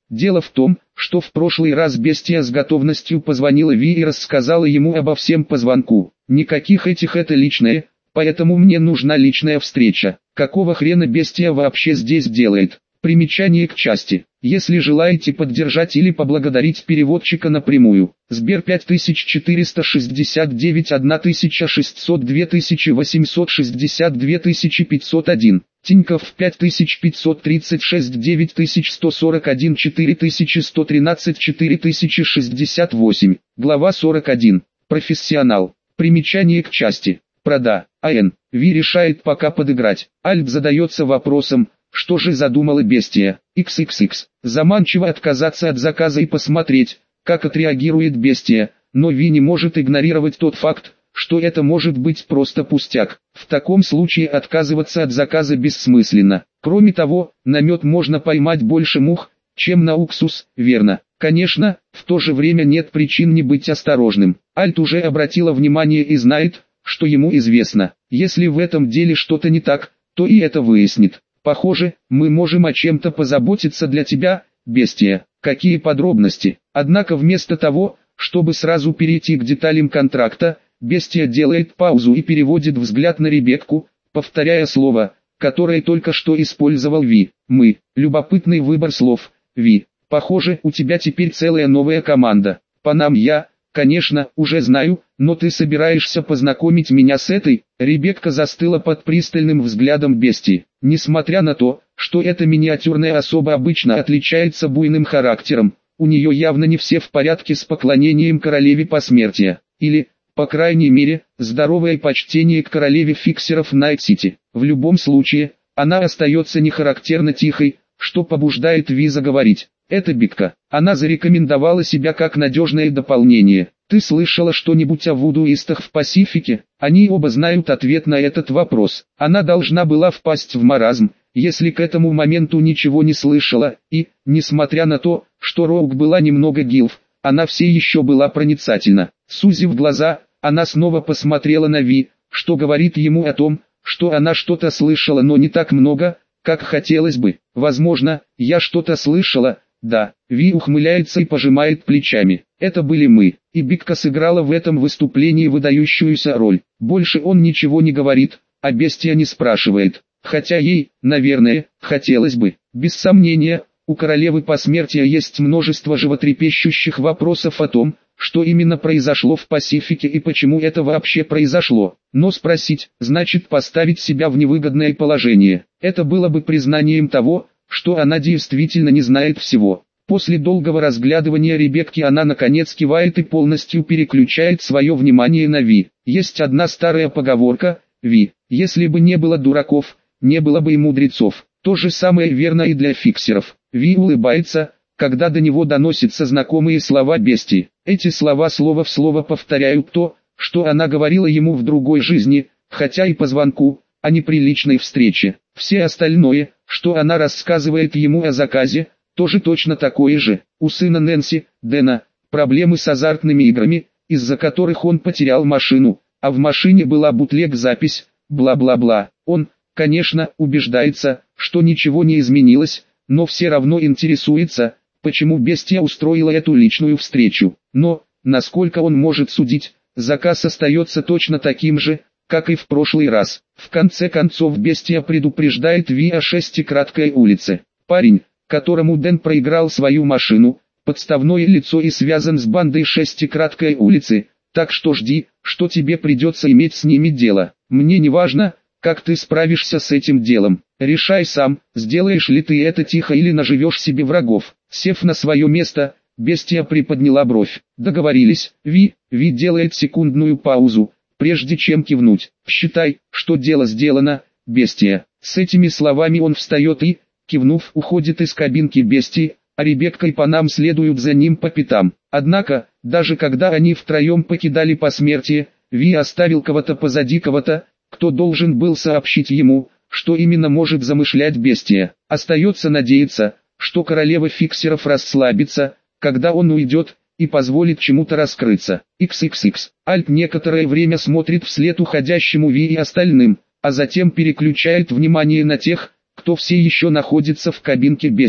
Дело в том, что в прошлый раз бестия с готовностью позвонила Ви и рассказала ему обо всем по звонку. Никаких этих это личное, поэтому мне нужна личная встреча. Какого хрена бестия вообще здесь делает? Примечание к части. Если желаете поддержать или поблагодарить переводчика напрямую, Сбер пять тысяч четыреста шестьдесят девять тысяча шестьсот два тысячи восемьсот шестьдесят два тысячи пятьсот один, Тинькофф пять тысяч пятьсот тридцать шесть девять тысяч сто сорок один четыре тысячи сто тринадцать четыре тысячи шестьдесят восемь, глава сорок один, профессионал. Примечание к части. Прода. АН. Ви решает пока подыграть. Альт задается вопросом, что же задумала бестия. икс икс икс. Заманчиво отказаться от заказа и посмотреть, как отреагирует бестия, но Ви не может игнорировать тот факт, что это может быть просто пустяк. В таком случае отказываться от заказа бессмысленно. Кроме того, на мед можно поймать больше мух, чем на уксус, верно? Конечно, в то же время нет причин не быть осторожным. Альт уже обратила внимание и знает, что ему известно. Если в этом деле что-то не так, то и это выяснит. Похоже, мы можем о чем-то позаботиться для тебя, бестия. Какие подробности? Однако вместо того, чтобы сразу перейти к деталям контракта, бестия делает паузу и переводит взгляд на Ребекку, повторяя слово, которое только что использовал Ви. Мы. Любопытный выбор слов, Ви. Похоже, у тебя теперь целая новая команда. По нам я, конечно, уже знаю, но ты собираешься познакомить меня с этой? Ребекка застыла под пристальным взглядом бестии. Несмотря на то, что эта миниатюрная особа обычно отличается буйным характером, у нее явно не все в порядке с поклонением королеве посмертия. Или, по крайней мере, здоровое почтение к королеве фиксеров Найт-Сити. В любом случае, она остается нехарактерно тихой, что побуждает Ви заговорить. Это Бикка. Она зарекомендовала себя как надежное дополнение. Ты слышала что-нибудь о вудуистах в Пасифике? Они оба знают ответ на этот вопрос. Она должна была впасть в маразм, если к этому моменту ничего не слышала, и, несмотря на то, что Роук была немного гилф, она все еще была проницательна. Сузив глаза, она снова посмотрела на Ви, что говорит ему о том, что она что-то слышала, но не так много, как хотелось бы. Возможно, я что-то слышала. Да, Ви ухмыляется и пожимает плечами. Это были мы, и Бикка сыграла в этом выступлении выдающуюся роль. Больше он ничего не говорит, а бестия не спрашивает. Хотя ей, наверное, хотелось бы. Без сомнения, у королевы посмертия есть множество животрепещущих вопросов о том, что именно произошло в Пасифике и почему это вообще произошло. Но спросить, значит поставить себя в невыгодное положение. Это было бы признанием того, что она действительно не знает всего. После долгого разглядывания Ребекки она наконец кивает и полностью переключает свое внимание на Ви. Есть одна старая поговорка: Ви, если бы не было дураков, не было бы и мудрецов. То же самое верно и для фиксеров. Ви улыбается, когда до него доносятся знакомые слова бестии. Эти слова слово в слово повторяют то, что она говорила ему в другой жизни, хотя и по звонку, а не при личной встрече. Все остальное, что она рассказывает ему о заказе, тоже точно такое же. У сына Нэнси, Дэна, проблемы с азартными играми, из-за которых он потерял машину, а в машине была бутлег-запись, бла-бла-бла. Он, конечно, убеждается, что ничего не изменилось, но все равно интересуется, почему бестия устроила эту личную встречу. Но, насколько он может судить, заказ остается точно таким же, как и в прошлый раз. В конце концов бестия предупреждает Ви о шестикраткой улице. Парень, которому Дэн проиграл свою машину, подставное лицо и связан с бандой шестикраткой улицы, так что жди, что тебе придется иметь с ними дело. Мне не важно, как ты справишься с этим делом. Решай сам, сделаешь ли ты это тихо или наживешь себе врагов. Сев на свое место, бестия приподняла бровь. Договорились. Ви, Ви делает секундную паузу, прежде чем кивнуть. Считай, что дело сделано, бестия. С этими словами он встает и, кивнув, уходит из кабинки бестии, а Ребекка и Панам следуют за ним по пятам. Однако, даже когда они втроем покидали посмертие, Ви оставил кого-то позади кого-то, кто должен был сообщить ему, что именно может замышлять бестия. Остается надеяться, что королева фиксеров расслабится, когда он уйдет, и позволит чему-то раскрыться. икс икс икс. Альт некоторое время смотрит вслед уходящему Ви и остальным, а затем переключает внимание на тех, кто все еще находится в кабинке бестии.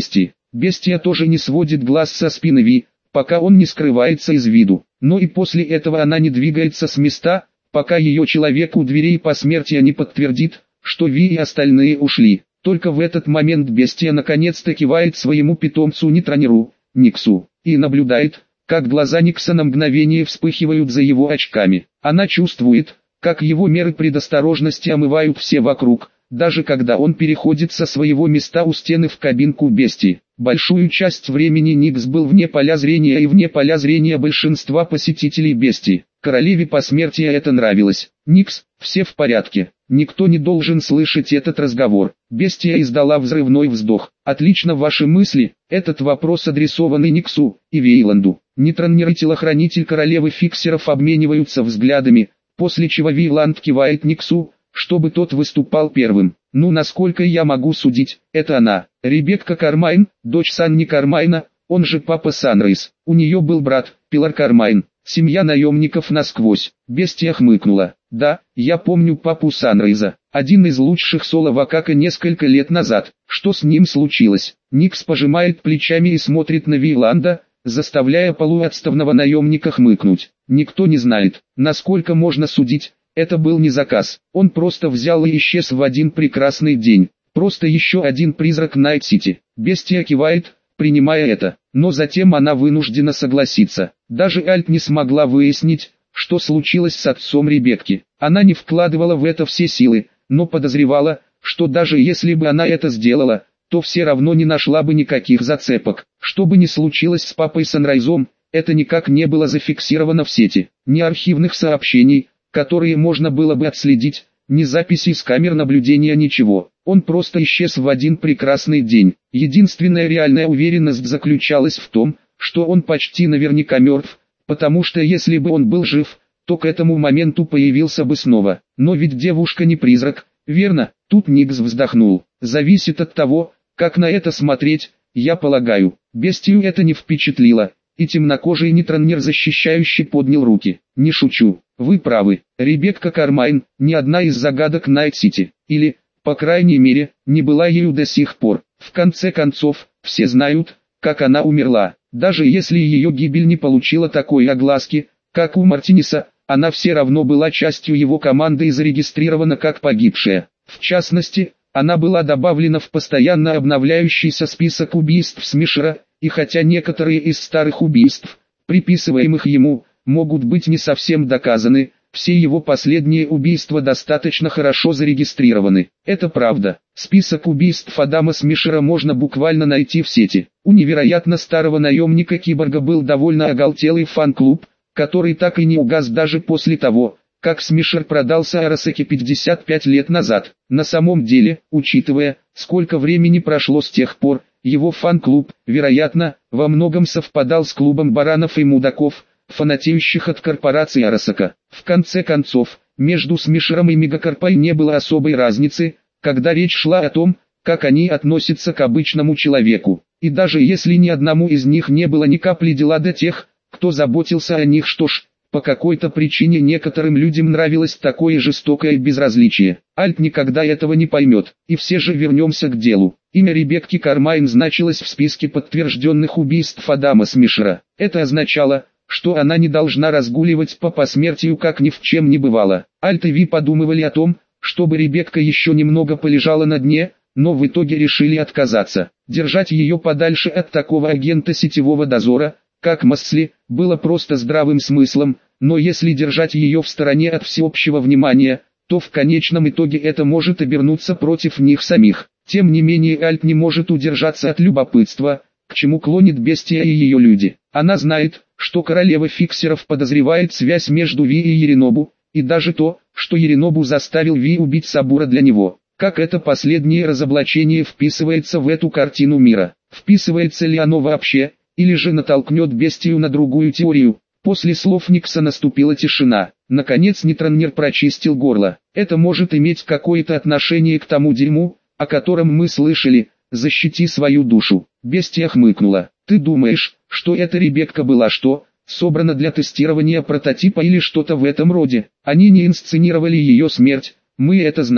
Бестия тоже не сводит глаз со спины Ви, пока он не скрывается из виду. Но и после этого она не двигается с места, пока ее человек у дверей посмертия не подтвердит, что Ви и остальные ушли. Только в этот момент Бестия наконец-то кивает своему питомцу-нетронеру, Никсу, и наблюдает, как глаза Никса на мгновение вспыхивают за его очками. Она чувствует, как его меры предосторожности омывают все вокруг, даже когда он переходит со своего места у стены в кабинку Бестии. Большую часть времени Никс был вне поля зрения и вне поля зрения большинства посетителей Бестии. Королеве посмертия это нравилось. «Никс, все в порядке. Никто не должен слышать этот разговор». Бестия издала взрывной вздох. «Отлично, ваши мысли». Этот вопрос адресованный Никсу и Вейланду. Нетронер и телохранитель королевы фиксеров обмениваются взглядами, после чего Вейланд кивает Никсу, чтобы тот выступал первым. «Ну, насколько я могу судить, это она, Ребекка Кармайн, дочь Санни Кармайна, он же папа Санрайз. У нее был брат, Пилар Кармайн. Семья наемников насквозь». Бестия хмыкнула. «Да, я помню папу Санрайза. Один из лучших соло-вакака несколько лет назад. Что с ним случилось?» Никс пожимает плечами и смотрит на Вейланда, заставляя полуотставного наемника хмыкнуть. «Никто не знает, насколько можно судить. Это был не заказ. Он просто взял и исчез в один прекрасный день. Просто еще один призрак Найт-Сити». Бестия кивает, принимая это, но затем она вынуждена согласиться. Даже Альт не смогла выяснить, что случилось с отцом Ребекки. Она не вкладывала в это все силы, но подозревала, что даже если бы она это сделала, то все равно не нашла бы никаких зацепок. Что бы ни случилось с папой Санрайзом, это никак не было зафиксировано в сети. Ни архивных сообщений, которые можно было бы отследить, ни записей с камер наблюдения, ничего. Он просто исчез в один прекрасный день. Единственная реальная уверенность заключалась в том, что он почти наверняка мертв, потому что если бы он был жив, то к этому моменту появился бы снова. Но ведь девушка не призрак, верно? Тут Никс вздохнул. Зависит от того, как на это смотреть, я полагаю. Бестию это не впечатлило, и темнокожий нетронер защищающий поднял руки. Не шучу, вы правы. Ребекка Кармайн, не одна из загадок Найт-Сити, или, по крайней мере, не была ею до сих пор. В конце концов, все знают, как она умерла. Даже если ее гибель не получила такой огласки, как у Мартинеса, она все равно была частью его команды и зарегистрирована как погибшая. В частности, она была добавлена в постоянно обновляющийся список убийств Смишера, и хотя некоторые из старых убийств, приписываемых ему, могут быть не совсем доказаны, все его последние убийства достаточно хорошо зарегистрированы. Это правда. Список убийств Адама Смишера можно буквально найти в сети. У невероятно старого наемника-киборга был довольно оголтелый фан-клуб, который так и не угас даже после того, как Смишер продался Арасаки пятьдесят пять лет назад. На самом деле, учитывая, сколько времени прошло с тех пор, его фан-клуб, вероятно, во многом совпадал с клубом баранов и мудаков, фанатеющих от корпорации Арасака. В конце концов, между Смишером и Мегакорпой не было особой разницы, когда речь шла о том, как они относятся к обычному человеку. И даже если ни одному из них не было ни капли дела до тех, кто заботился о них, что ж, по какой-то причине некоторым людям нравилось такое жестокое безразличие. Альт никогда этого не поймет. И все же вернемся к делу. Имя Ребекки Кармайн значилось в списке подтвержденных убийств Адама Смишера. Это означало, что она не должна разгуливать по посмертию, как ни в чем не бывало. Альт и Ви подумывали о том, чтобы Ребекка еще немного полежала на дне, но в итоге решили отказаться. Держать ее подальше от такого агента сетевого дозора, как Массли, было просто здравым смыслом, но если держать ее в стороне от всеобщего внимания, то в конечном итоге это может обернуться против них самих. Тем не менее Альт не может удержаться от любопытства, к чему клонит Бестия и ее люди. Она знает, что королева фиксеров подозревает связь между Ви и Еринобу, и даже то, что Еринобу заставил Ви убить Сабура для него. Как это последнее разоблачение вписывается в эту картину мира? Вписывается ли оно вообще, или же натолкнет Бестию на другую теорию? После слов Никса наступила тишина. Наконец нетронер прочистил горло. Это может иметь какое-то отношение к тому дерьму, о котором мы слышали. Защити свою душу. Бестия хмыкнула. Ты думаешь, что эта Ребекка была что, собрана для тестирования прототипа или что-то в этом роде? Они не инсценировали ее смерть, мы это знаем.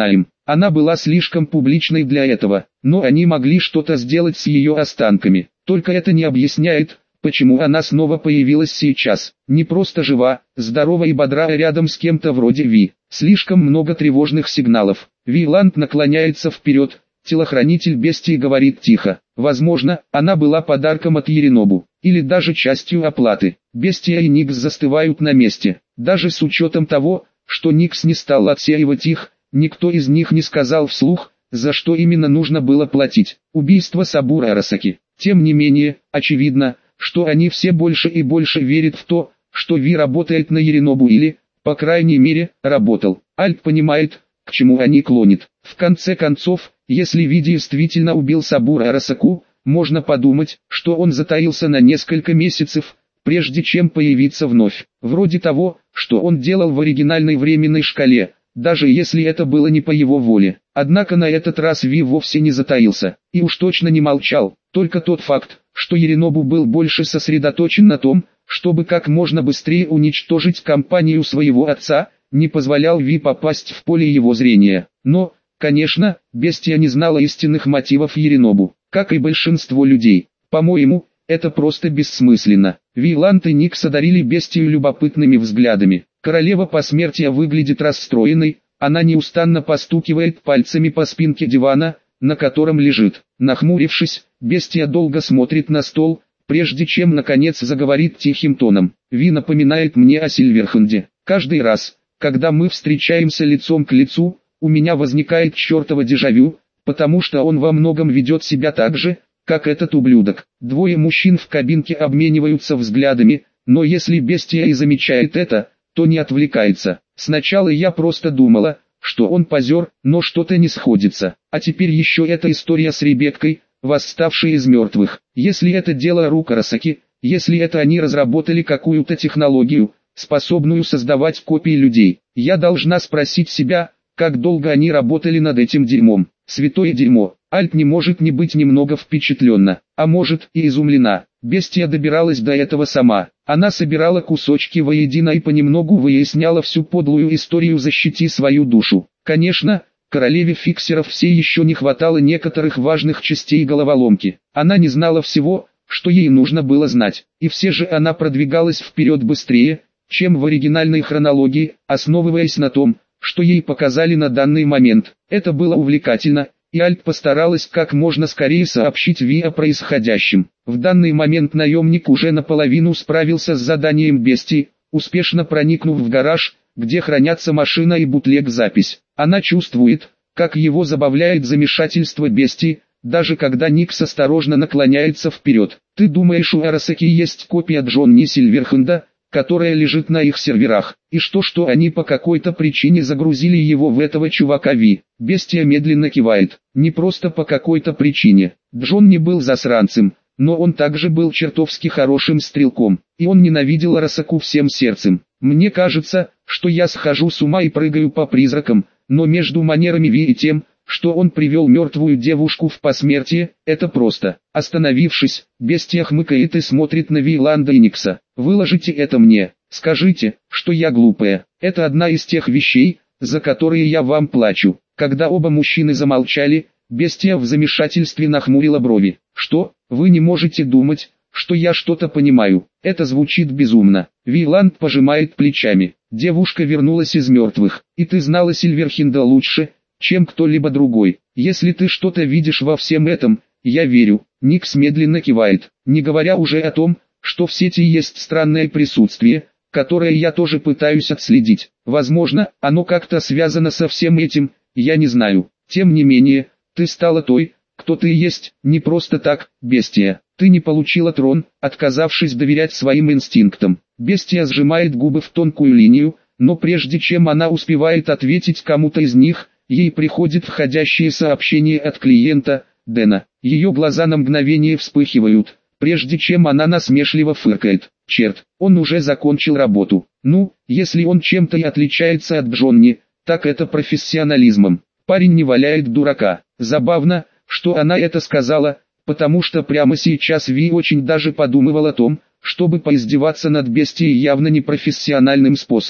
Она была слишком публичной для этого, но они могли что-то сделать с ее останками. Только это не объясняет, почему она снова появилась сейчас. Не просто жива, здорова и бодра рядом с кем-то вроде Ви. Слишком много тревожных сигналов. Виланд наклоняется вперед. Телохранитель бестии говорит тихо. Возможно, она была подарком от Еринобу, или даже частью оплаты. Бестия и Никс застывают на месте. Даже с учетом того, что Никс не стал отсеивать их, никто из них не сказал вслух, за что именно нужно было платить. Убийство Сабура Арасаки. Тем не менее, очевидно, что они все больше и больше верят в то, что Ви работает на Еринобу или, по крайней мере, работал. Альт понимает, к чему они клонят. В конце концов, если Ви действительно убил Сабура Арасаку, можно подумать, что он затаился на несколько месяцев, прежде чем появиться вновь. Вроде того, что он делал в оригинальной временной шкале, даже если это было не по его воле. Однако на этот раз Ви вовсе не затаился, и уж точно не молчал. Только тот факт, что Еринобу был больше сосредоточен на том, чтобы как можно быстрее уничтожить компанию своего отца, не позволял Ви попасть в поле его зрения. Но, конечно, бестия не знала истинных мотивов Еринобу, как и большинство людей. По-моему, это просто бессмысленно. Виланд и Никс одарили бестию любопытными взглядами. Королева посмертия выглядит расстроенной, она неустанно постукивает пальцами по спинке дивана, на котором лежит. Нахмурившись, бестия долго смотрит на стол, прежде чем наконец заговорит тихим тоном. Ви напоминает мне о Сильверханде. Каждый раз, когда мы встречаемся лицом к лицу, у меня возникает чертово дежавю, потому что он во многом ведет себя так же, как этот ублюдок. Двое мужчин в кабинке обмениваются взглядами, но если бестия и замечает это, то не отвлекается. Сначала я просто думала, что он позер, но что-то не сходится. А теперь еще эта история с Ребеккой, восставшей из мертвых. Если это дело рук Арасаки, если это они разработали какую-то технологию, способную создавать копии людей, я должна спросить себя, как долго они работали над этим дерьмом. Святое дерьмо. Альт не может не быть немного впечатлена, а может и изумлена. Бестия добиралась до этого сама. Она собирала кусочки воедино и понемногу выясняла всю подлую историю «Защити свою душу». Конечно, королеве фиксеров все еще не хватало некоторых важных частей головоломки. Она не знала всего, что ей нужно было знать, и все же она продвигалась вперед быстрее, чем в оригинальной хронологии, основываясь на том, что ей показали на данный момент. Это было увлекательно, и Альт постаралась как можно скорее сообщить Ви о происходящем. В данный момент наемник уже наполовину справился с заданием бестии, успешно проникнув в гараж, где хранятся машина и бутлег-запись. Она чувствует, как его забавляет замешательство бестии, даже когда Никс осторожно наклоняется вперед. «Ты думаешь, у Арасаки есть копия Джонни Сильверханда, которая лежит на их серверах, и что что они по какой-то причине загрузили его в этого чувака Ви?» Бестия медленно кивает. Не просто по какой-то причине. Джонни был засранцем, но он также был чертовски хорошим стрелком, и он ненавидел Арасаку всем сердцем. Мне кажется, что я схожу с ума и прыгаю по призракам, но между манерами Ви и тем, что он привел мертвую девушку в посмертие, это просто. Остановившись, бестия хмыкает и смотрит на Виланда и Никса. «Выложите это мне, скажите, что я глупая. Это одна из тех вещей, за которые я вам плачу». Когда оба мужчины замолчали, бестия в замешательстве нахмурила брови. «Что, вы не можете думать, что я что-то понимаю?» Это звучит безумно. Виланд пожимает плечами. «Девушка вернулась из мертвых, и ты знала Сильверхинда лучше, чем кто-либо другой. Если ты что-то видишь во всем этом, я верю». Никс медленно кивает, не говоря уже о том, что в сети есть странное присутствие, которое я тоже пытаюсь отследить. Возможно, оно как-то связано со всем этим, я не знаю. Тем не менее, ты стала той, кто ты есть, не просто так, бестия. Ты не получила трон, отказавшись доверять своим инстинктам. Бестия сжимает губы в тонкую линию, но прежде чем она успевает ответить кому-то из них, ей приходит входящее сообщение от клиента, Дэна. Ее глаза на мгновение вспыхивают, прежде чем она насмешливо фыркает. Черт, он уже закончил работу. Ну, если он чем-то и отличается от Джонни, так это профессионализмом. Парень не валяет дурака. Забавно, что она это сказала, потому что прямо сейчас Ви очень даже подумывал о том, чтобы поиздеваться над бестией явно непрофессиональным способом.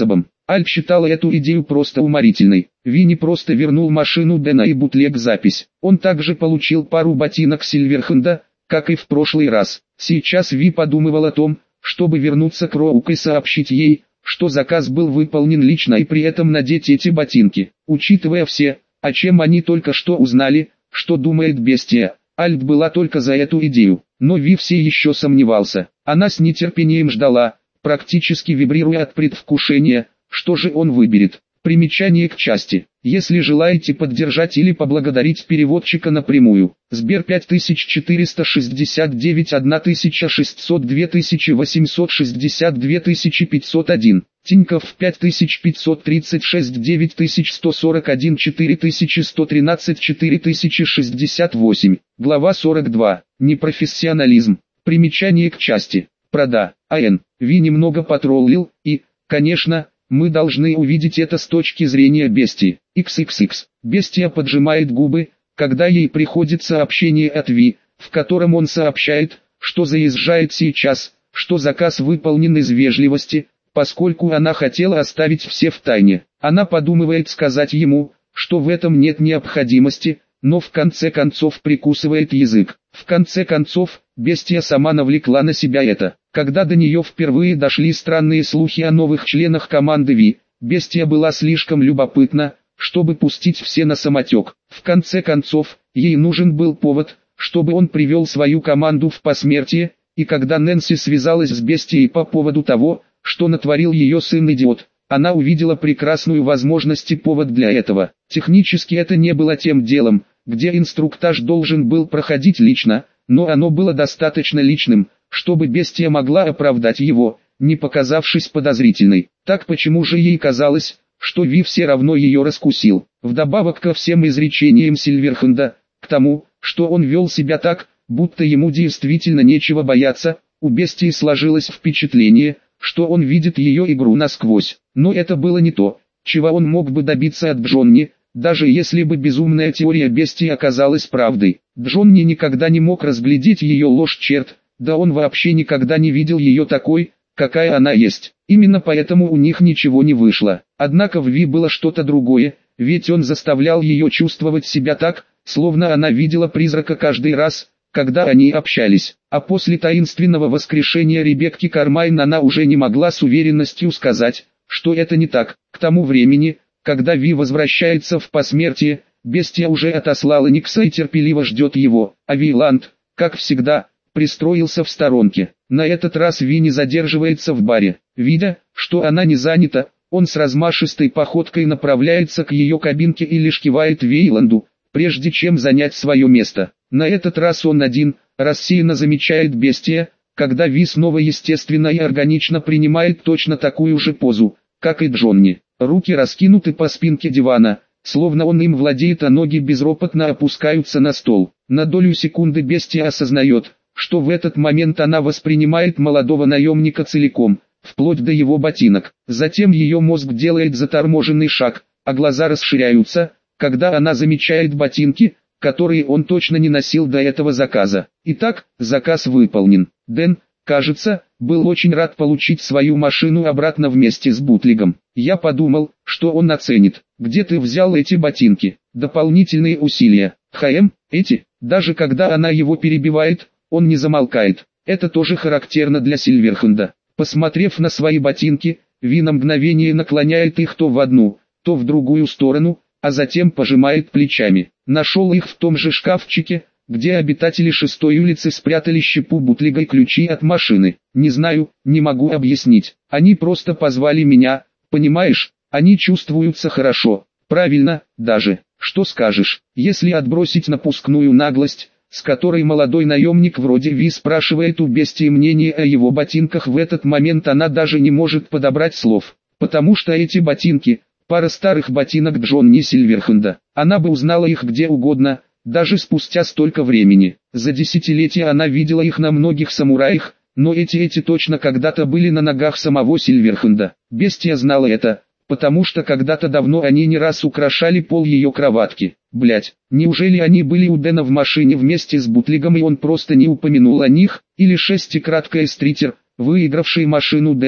Альп считал эту идею просто уморительной. Ви не просто вернул машину Дэна и бутлег-запись. Он также получил пару ботинок Сильверхенда, как и в прошлый раз. Сейчас Ви подумывал о том, чтобы вернуться к Роук и сообщить ей, что заказ был выполнен лично и при этом надеть эти ботинки. Учитывая все, о чем они только что узнали, что думает бестия, Альп была только за эту идею. Но Ви все еще сомневался. Она с нетерпением ждала, практически вибрируя от предвкушения, что же он выберет. Примечание к части. Если желаете поддержать или поблагодарить переводчика напрямую. Сбер пять тысяч четыреста шестьдесят девять тысяча шестьсот два тысячи восемьсот шестьдесят два тысячи пятьсот один. Тинькофф пять тысяч пятьсот тридцать шесть девять тысяч сто сорок один четыре тысячи сто тринадцать четыре тысячи шестьдесят восемь. Глава сорок два. Непрофессионализм. Примечание к части. Прода. АН. Ви немного потроллил и, конечно, мы должны увидеть это с точки зрения бестии. икс икс икс. Бестия поджимает губы, когда ей приходит сообщение от Ви, в котором он сообщает, что заезжает сейчас, что заказ выполнен из вежливости, поскольку она хотела оставить все в тайне. Она подумывает сказать ему, что в этом нет необходимости, но в конце концов прикусывает язык. В конце концов, бестия сама навлекла на себя это. Когда до нее впервые дошли странные слухи о новых членах команды Ви, бестия была слишком любопытна, чтобы пустить все на самотек. В конце концов, ей нужен был повод, чтобы он привел свою команду в посмертие, и когда Нэнси связалась с бестией по поводу того, что натворил ее сын-идиот, она увидела прекрасную возможность и повод для этого. Технически это не было тем делом, где инструктаж должен был проходить лично, но оно было достаточно личным, чтобы бестия могла оправдать его, не показавшись подозрительной. Так почему же ей казалось, что Ви все равно ее раскусил? Вдобавок ко всем изречениям Сильверхенда, к тому, что он вел себя так, будто ему действительно нечего бояться, у бестии сложилось впечатление, что он видит ее игру насквозь. Но это было не то, чего он мог бы добиться от Джонни, даже если бы безумная теория бестии оказалась правдой. Джонни никогда не мог разглядеть ее ложь черт, да он вообще никогда не видел ее такой, какая она есть. Именно поэтому у них ничего не вышло. Однако в Ви было что-то другое, ведь он заставлял ее чувствовать себя так, словно она видела призрака каждый раз, когда они общались. А после таинственного воскрешения Ребекки Кармайн она уже не могла с уверенностью сказать, что это не так. К тому времени, когда Ви возвращается в посмертие, бестия уже отослала Никса и терпеливо ждет его, а Вейланд, как всегда, пристроился в сторонке. На этот раз Ви не задерживается в баре. Видя, что она не занята, он с размашистой походкой направляется к ее кабинке и лишь кивает Вейланду, прежде чем занять свое место. На этот раз он один, рассеянно замечает бестия, когда Ви снова естественно и органично принимает точно такую же позу, как и Джонни. Руки раскинуты по спинке дивана, словно он им владеет, а ноги безропотно опускаются на стол. На долю секунды бестия осознает, что в этот момент она воспринимает молодого наемника целиком, вплоть до его ботинок. Затем ее мозг делает заторможенный шаг, а глаза расширяются, когда она замечает ботинки, которые он точно не носил до этого заказа. Итак, заказ выполнен. Дэн, кажется, был очень рад получить свою машину обратно вместе с бутлегом. Я подумал, что он оценит. Где ты взял эти ботинки? Дополнительные усилия. ХМ, эти? Даже когда она его перебивает, он не замолкает. Это тоже характерно для Сильверхенда. Посмотрев на свои ботинки, Ви на мгновение наклоняет их то в одну, то в другую сторону, а затем пожимает плечами. Нашел их в том же шкафчике, где обитатели шестой улицы спрятали щепу бутлега и ключи от машины. Не знаю, не могу объяснить. Они просто позвали меня, понимаешь? Они чувствуются хорошо. Правильно, даже. Что скажешь, если отбросить напускную наглость, с которой молодой наемник вроде Ви спрашивает у бестии мнение о его ботинках, в этот момент она даже не может подобрать слов. Потому что эти ботинки, пара старых ботинок Джонни Сильверхенда. Она бы узнала их где угодно, даже спустя столько времени. За десятилетия она видела их на многих самураях, но эти-эти точно когда-то были на ногах самого Сильверхенда. Бестия знала это, потому что когда-то давно они не раз украшали пол ее кроватки. Блять, неужели они были у Дэна в машине вместе с бутлегом и он просто не упомянул о них? Или шестикраткая стритер, выигравший машину Дэна,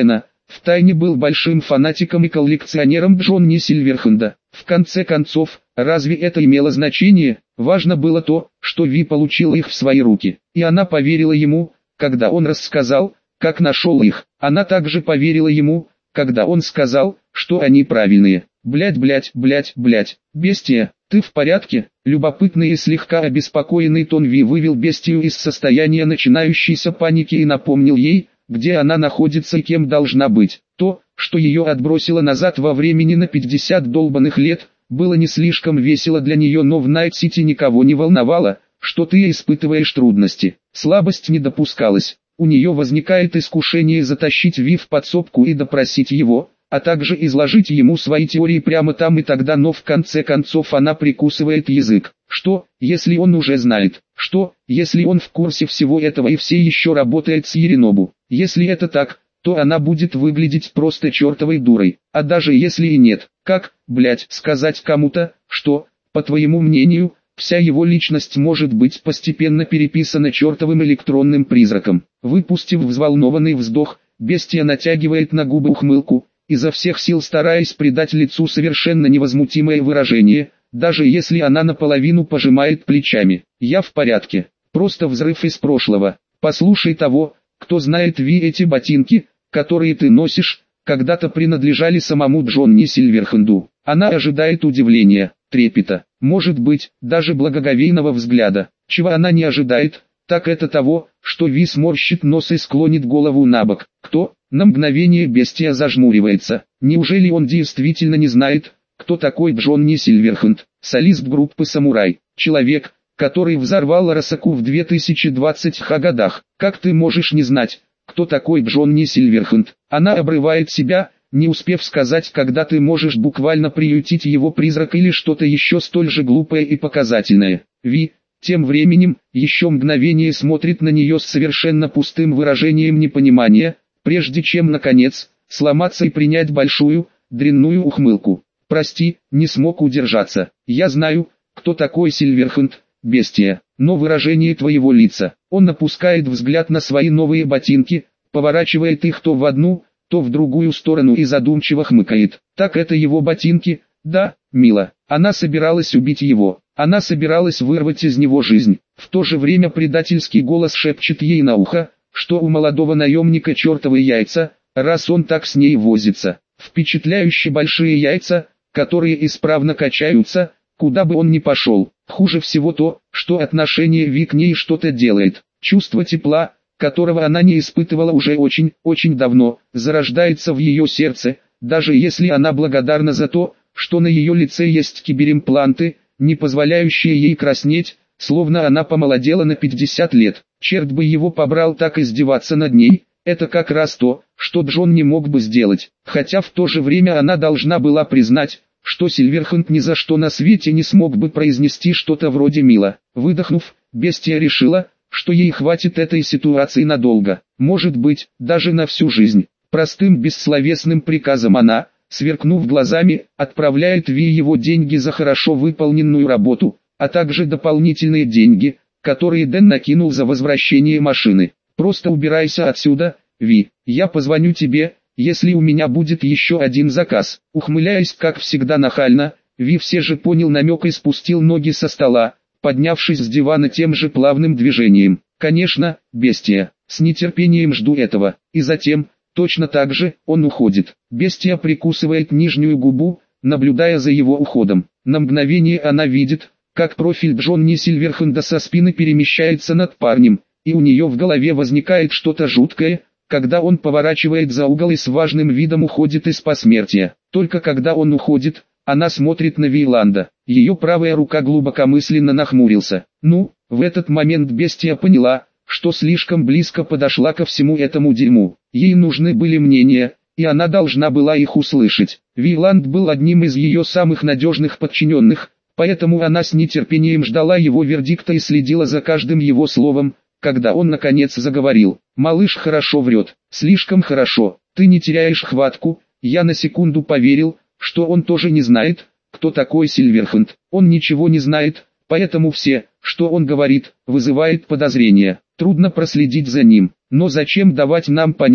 втайне был большим фанатиком и коллекционером Джонни Сильверхенда. В конце концов, разве это имело значение? Важно было то, что Ви получила их в свои руки. И она поверила ему, когда он рассказал, как нашел их. Она также поверила ему, когда он сказал, что они правильные. Блять, блять, блять, блять. Бестия, ты в порядке? Любопытный и слегка обеспокоенный тон Ви вывел бестию из состояния начинающейся паники и напомнил ей, где она находится и кем должна быть. То, что ее отбросило назад во времени на пятьдесят долбанных лет, было не слишком весело для нее, но в Найт-Сити никого не волновало, что ты испытываешь трудности. Слабость не допускалась. У нее возникает искушение затащить Ви в подсобку и допросить его, а также изложить ему свои теории прямо там и тогда, но в конце концов она прикусывает язык. Что, если он уже знает? Что, если он в курсе всего этого и все еще работает с Еринобу? Если это так, то она будет выглядеть просто чертовой дурой. А даже если и нет, как, блять, сказать кому-то, что, по твоему мнению, вся его личность может быть постепенно переписана чертовым электронным призраком? Выпустив взволнованный вздох, бестия натягивает на губы ухмылку, изо всех сил стараясь придать лицу совершенно невозмутимое выражение, даже если она наполовину пожимает плечами. Я в порядке, просто взрыв из прошлого. Послушай того, кто знает, Ви, эти ботинки, которые ты носишь, когда-то принадлежали самому Джонни Сильверхенду. Она ожидает удивления, трепета, может быть, даже благоговейного взгляда. Чего она не ожидает, так это того, что Ви сморщит нос и склонит голову набок. Кто? На мгновение бестия зажмуривается. Неужели он действительно не знает, кто такой Джонни Сильверхенд? Солист группы «Самурай», человек, который взорвал Арасаку в две тысячи двадцатых годах. Как ты можешь не знать, кто такой Джонни Сильверхенд? Она обрывает себя, не успев сказать, когда ты можешь буквально приютить его призрак или что-то еще столь же глупое и показательное. Ви, тем временем, еще мгновение смотрит на нее с совершенно пустым выражением непонимания, прежде чем, наконец, сломаться и принять большую, дрянную ухмылку. Прости, не смог удержаться. Я знаю, кто такой Сильверхенд, бестия, но выражение твоего лица. Он опускает взгляд на свои новые ботинки, поворачивает их то в одну, то в другую сторону и задумчиво хмыкает. Так это его ботинки? Да, мило. Она собиралась убить его. Она собиралась вырвать из него жизнь. В то же время предательский голос шепчет ей на ухо, что у молодого наемника чертовы яйца, раз он так с ней возится. Впечатляюще большие яйца, которые исправно качаются, куда бы он ни пошел. Хуже всего то, что отношение Ви к ней что-то делает. Чувство тепла, которого она не испытывала уже очень, очень давно, зарождается в ее сердце, даже если она благодарна за то, что на ее лице есть киберимпланты, не позволяющие ей краснеть, словно она помолодела на пятьдесят лет. Черт бы его побрал так издеваться над ней, это как раз то, что Джон не мог бы сделать, хотя в то же время она должна была признать, что Сильверхенд ни за что на свете не смог бы произнести что-то вроде «мило». Выдохнув, бестия решила, что ей хватит этой ситуации надолго, может быть, даже на всю жизнь. Простым бессловесным приказом она, сверкнув глазами, отправляет Ви его деньги за хорошо выполненную работу, а также дополнительные деньги, которые Дэн накинул за возвращение машины. Просто убирайся отсюда, Ви, я позвоню тебе, если у меня будет еще один заказ. Ухмыляясь как всегда нахально, Ви все же понял намек и спустил ноги со стола, поднявшись с дивана тем же плавным движением. Конечно, бестия, с нетерпением жду этого. И затем, точно так же, он уходит. Бестия прикусывает нижнюю губу, наблюдая за его уходом. На мгновение она видит, как профиль Джонни Сильверхенда со спины перемещается над парнем, и у нее в голове возникает что-то жуткое, когда он поворачивает за угол и с важным видом уходит из посмертия. Только когда он уходит, она смотрит на Вейланда. Ее правая рука глубокомысленно нахмурился. Ну, в этот момент бестия поняла, что слишком близко подошла ко всему этому дерьму. Ей нужны были мнения, и она должна была их услышать. Вейланд был одним из ее самых надежных подчиненных, поэтому она с нетерпением ждала его вердикта и следила за каждым его словом, когда он наконец заговорил. «Малыш хорошо врет, слишком хорошо, ты не теряешь хватку». Я на секунду поверил, что он тоже не знает, кто такой Сильверхенд. Он ничего не знает, поэтому все, что он говорит, вызывает подозрения. Трудно проследить за ним, но зачем давать нам понять,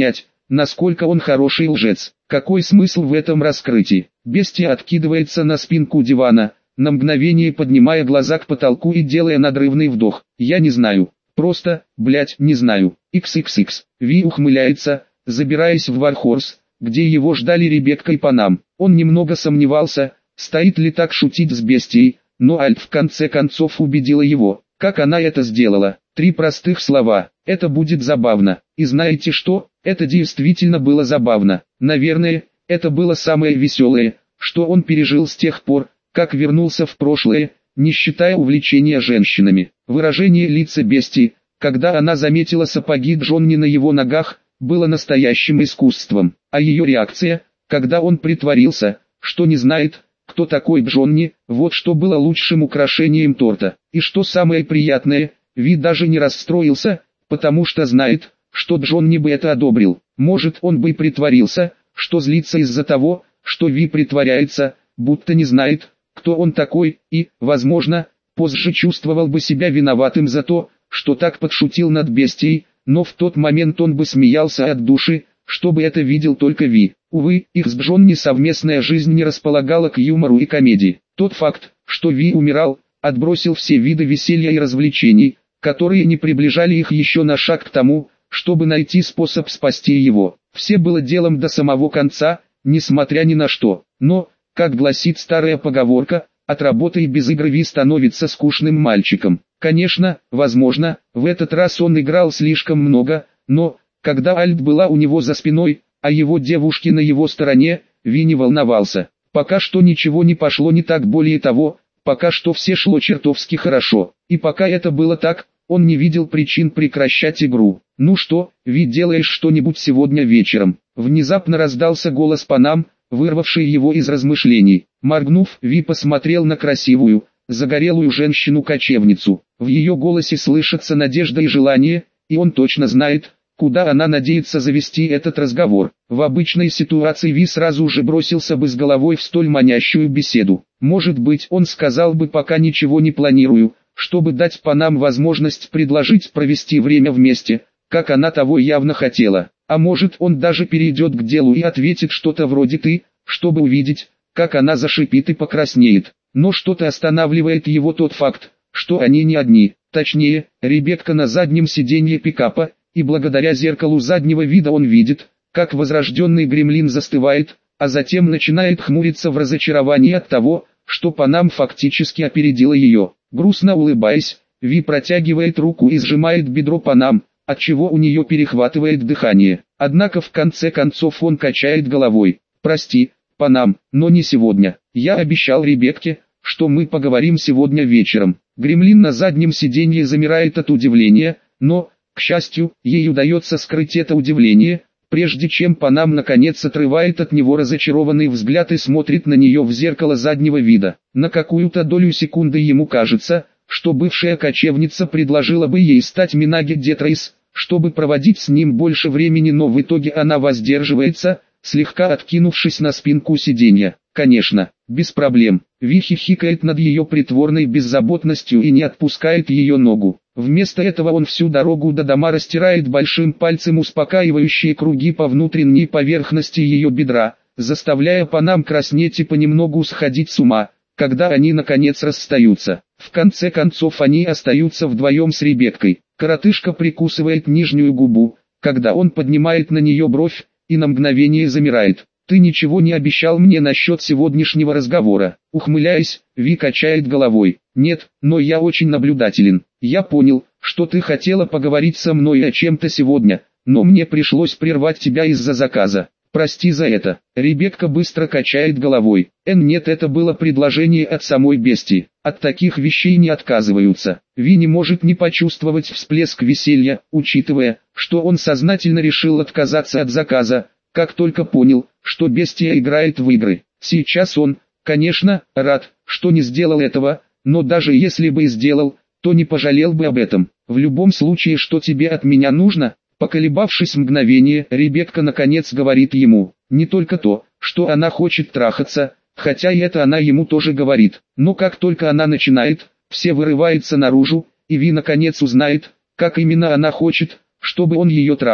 насколько он хороший лжец. Какой смысл в этом раскрытии? Бестия откидывается на спинку дивана, на мгновение поднимая глаза к потолку и делая надрывный вдох. Я не знаю. Просто, блять, не знаю. икс икс икс. Ви ухмыляется, забираясь в Вархорс, где его ждали Ребекка и Панам. Он немного сомневался, стоит ли так шутить с бестией, но Альт в конце концов убедила его. Как она это сделала? Три простых слова. Это будет забавно. И знаете что? Это действительно было забавно. Наверное, это было самое веселое, что он пережил с тех пор, как вернулся в прошлое, не считая увлечения женщинами. Выражение лица бестии, когда она заметила сапоги Джонни на его ногах, было настоящим искусством. А ее реакция, когда он притворился, что не знает, кто такой Джонни, вот что было лучшим украшением торта. И что самое приятное, Ви даже не расстроился, потому что знает, что Джонни бы это одобрил. Может, он бы и притворился, что злится из-за того, что Ви притворяется, будто не знает, кто он такой, и, возможно, позже чувствовал бы себя виноватым за то, что так подшутил над бестией, но в тот момент он бы смеялся от души, чтобы это видел только Ви. Увы, их с Джонни совместная жизнь не располагала к юмору и комедии. Тот факт, что Ви умирал, отбросил все виды веселья и развлечений, которые не приближали их еще на шаг к тому, чтобы найти способ спасти его. Все было делом до самого конца, несмотря ни на что. Но, как гласит старая поговорка, от работы и без игры Ви становится скучным мальчиком. Конечно, возможно, в этот раз он играл слишком много, но, когда Альт была у него за спиной, а его девушки на его стороне, Ви не волновался. Пока что ничего не пошло не так, более того, пока что все шло чертовски хорошо. И пока это было так, он не видел причин прекращать игру. «Ну что, Ви, делаешь что-нибудь сегодня вечером?» Внезапно раздался голос Панам, вырвавший его из размышлений. Моргнув, Ви посмотрел на красивую, загорелую женщину-кочевницу. В ее голосе слышится надежда и желание, и он точно знает, куда она надеется завести этот разговор. В обычной ситуации Ви сразу же бросился бы с головой в столь манящую беседу. Может быть, он сказал бы «пока ничего не планирую», чтобы дать Панам возможность предложить провести время вместе, как она того явно хотела. А может, он даже перейдет к делу и ответит что-то вроде «ты», чтобы увидеть, как она зашипит и покраснеет. Но что-то останавливает его тот факт, что они не одни. Точнее, Ребекка на заднем сиденье пикапа, и благодаря зеркалу заднего вида он видит, как возрожденный гремлин застывает, а затем начинает хмуриться в разочаровании от того, что Панам фактически опередила ее. Грустно улыбаясь, Ви протягивает руку и сжимает бедро Панам, отчего у нее перехватывает дыхание. Однако в конце концов он качает головой. «Прости, Панам, но не сегодня. Я обещал Ребекке, что мы поговорим сегодня вечером». Гремлин на заднем сиденье замирает от удивления, но, к счастью, ей удается скрыть это удивление, прежде чем Панам наконец отрывает от него разочарованный взгляд и смотрит на нее в зеркало заднего вида. На какую-то долю секунды ему кажется, что бывшая кочевница предложила бы ей стать Минаги Детрейс, чтобы проводить с ним больше времени, но в итоге она воздерживается, слегка откинувшись на спинку сиденья. Конечно, без проблем. Ви хихикает над ее притворной беззаботностью и не отпускает ее ногу. Вместо этого он всю дорогу до дома растирает большим пальцем успокаивающие круги по внутренней поверхности ее бедра, заставляя Панам краснеть и понемногу сходить с ума, когда они наконец расстаются. В конце концов они остаются вдвоем с Ребеккой. Коротышка прикусывает нижнюю губу, когда он поднимает на нее бровь, и на мгновение замирает. «Ты ничего не обещал мне насчет сегодняшнего разговора». Ухмыляясь, Ви качает головой. «Нет, но я очень наблюдателен. Я понял, что ты хотела поговорить со мной о чем-то сегодня, но мне пришлось прервать тебя из-за заказа. Прости за это». Ребекка быстро качает головой. «Эн, нет, это было предложение от самой бестии. От таких вещей не отказываются». Ви не может не почувствовать всплеск веселья, учитывая, что он сознательно решил отказаться от заказа, как только понял, что бестия играет в игры. Сейчас он, конечно, рад, что не сделал этого, но даже если бы и сделал, то не пожалел бы об этом. В любом случае, что тебе от меня нужно? Поколебавшись мгновение, Ребекка наконец говорит ему, не только то, что она хочет трахаться, хотя и это она ему тоже говорит, но как только она начинает, все вырывается наружу, и Ви наконец узнает, как именно она хочет, чтобы он ее трахнул.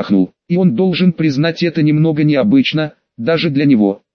И он должен признать это немного необычно, даже для него.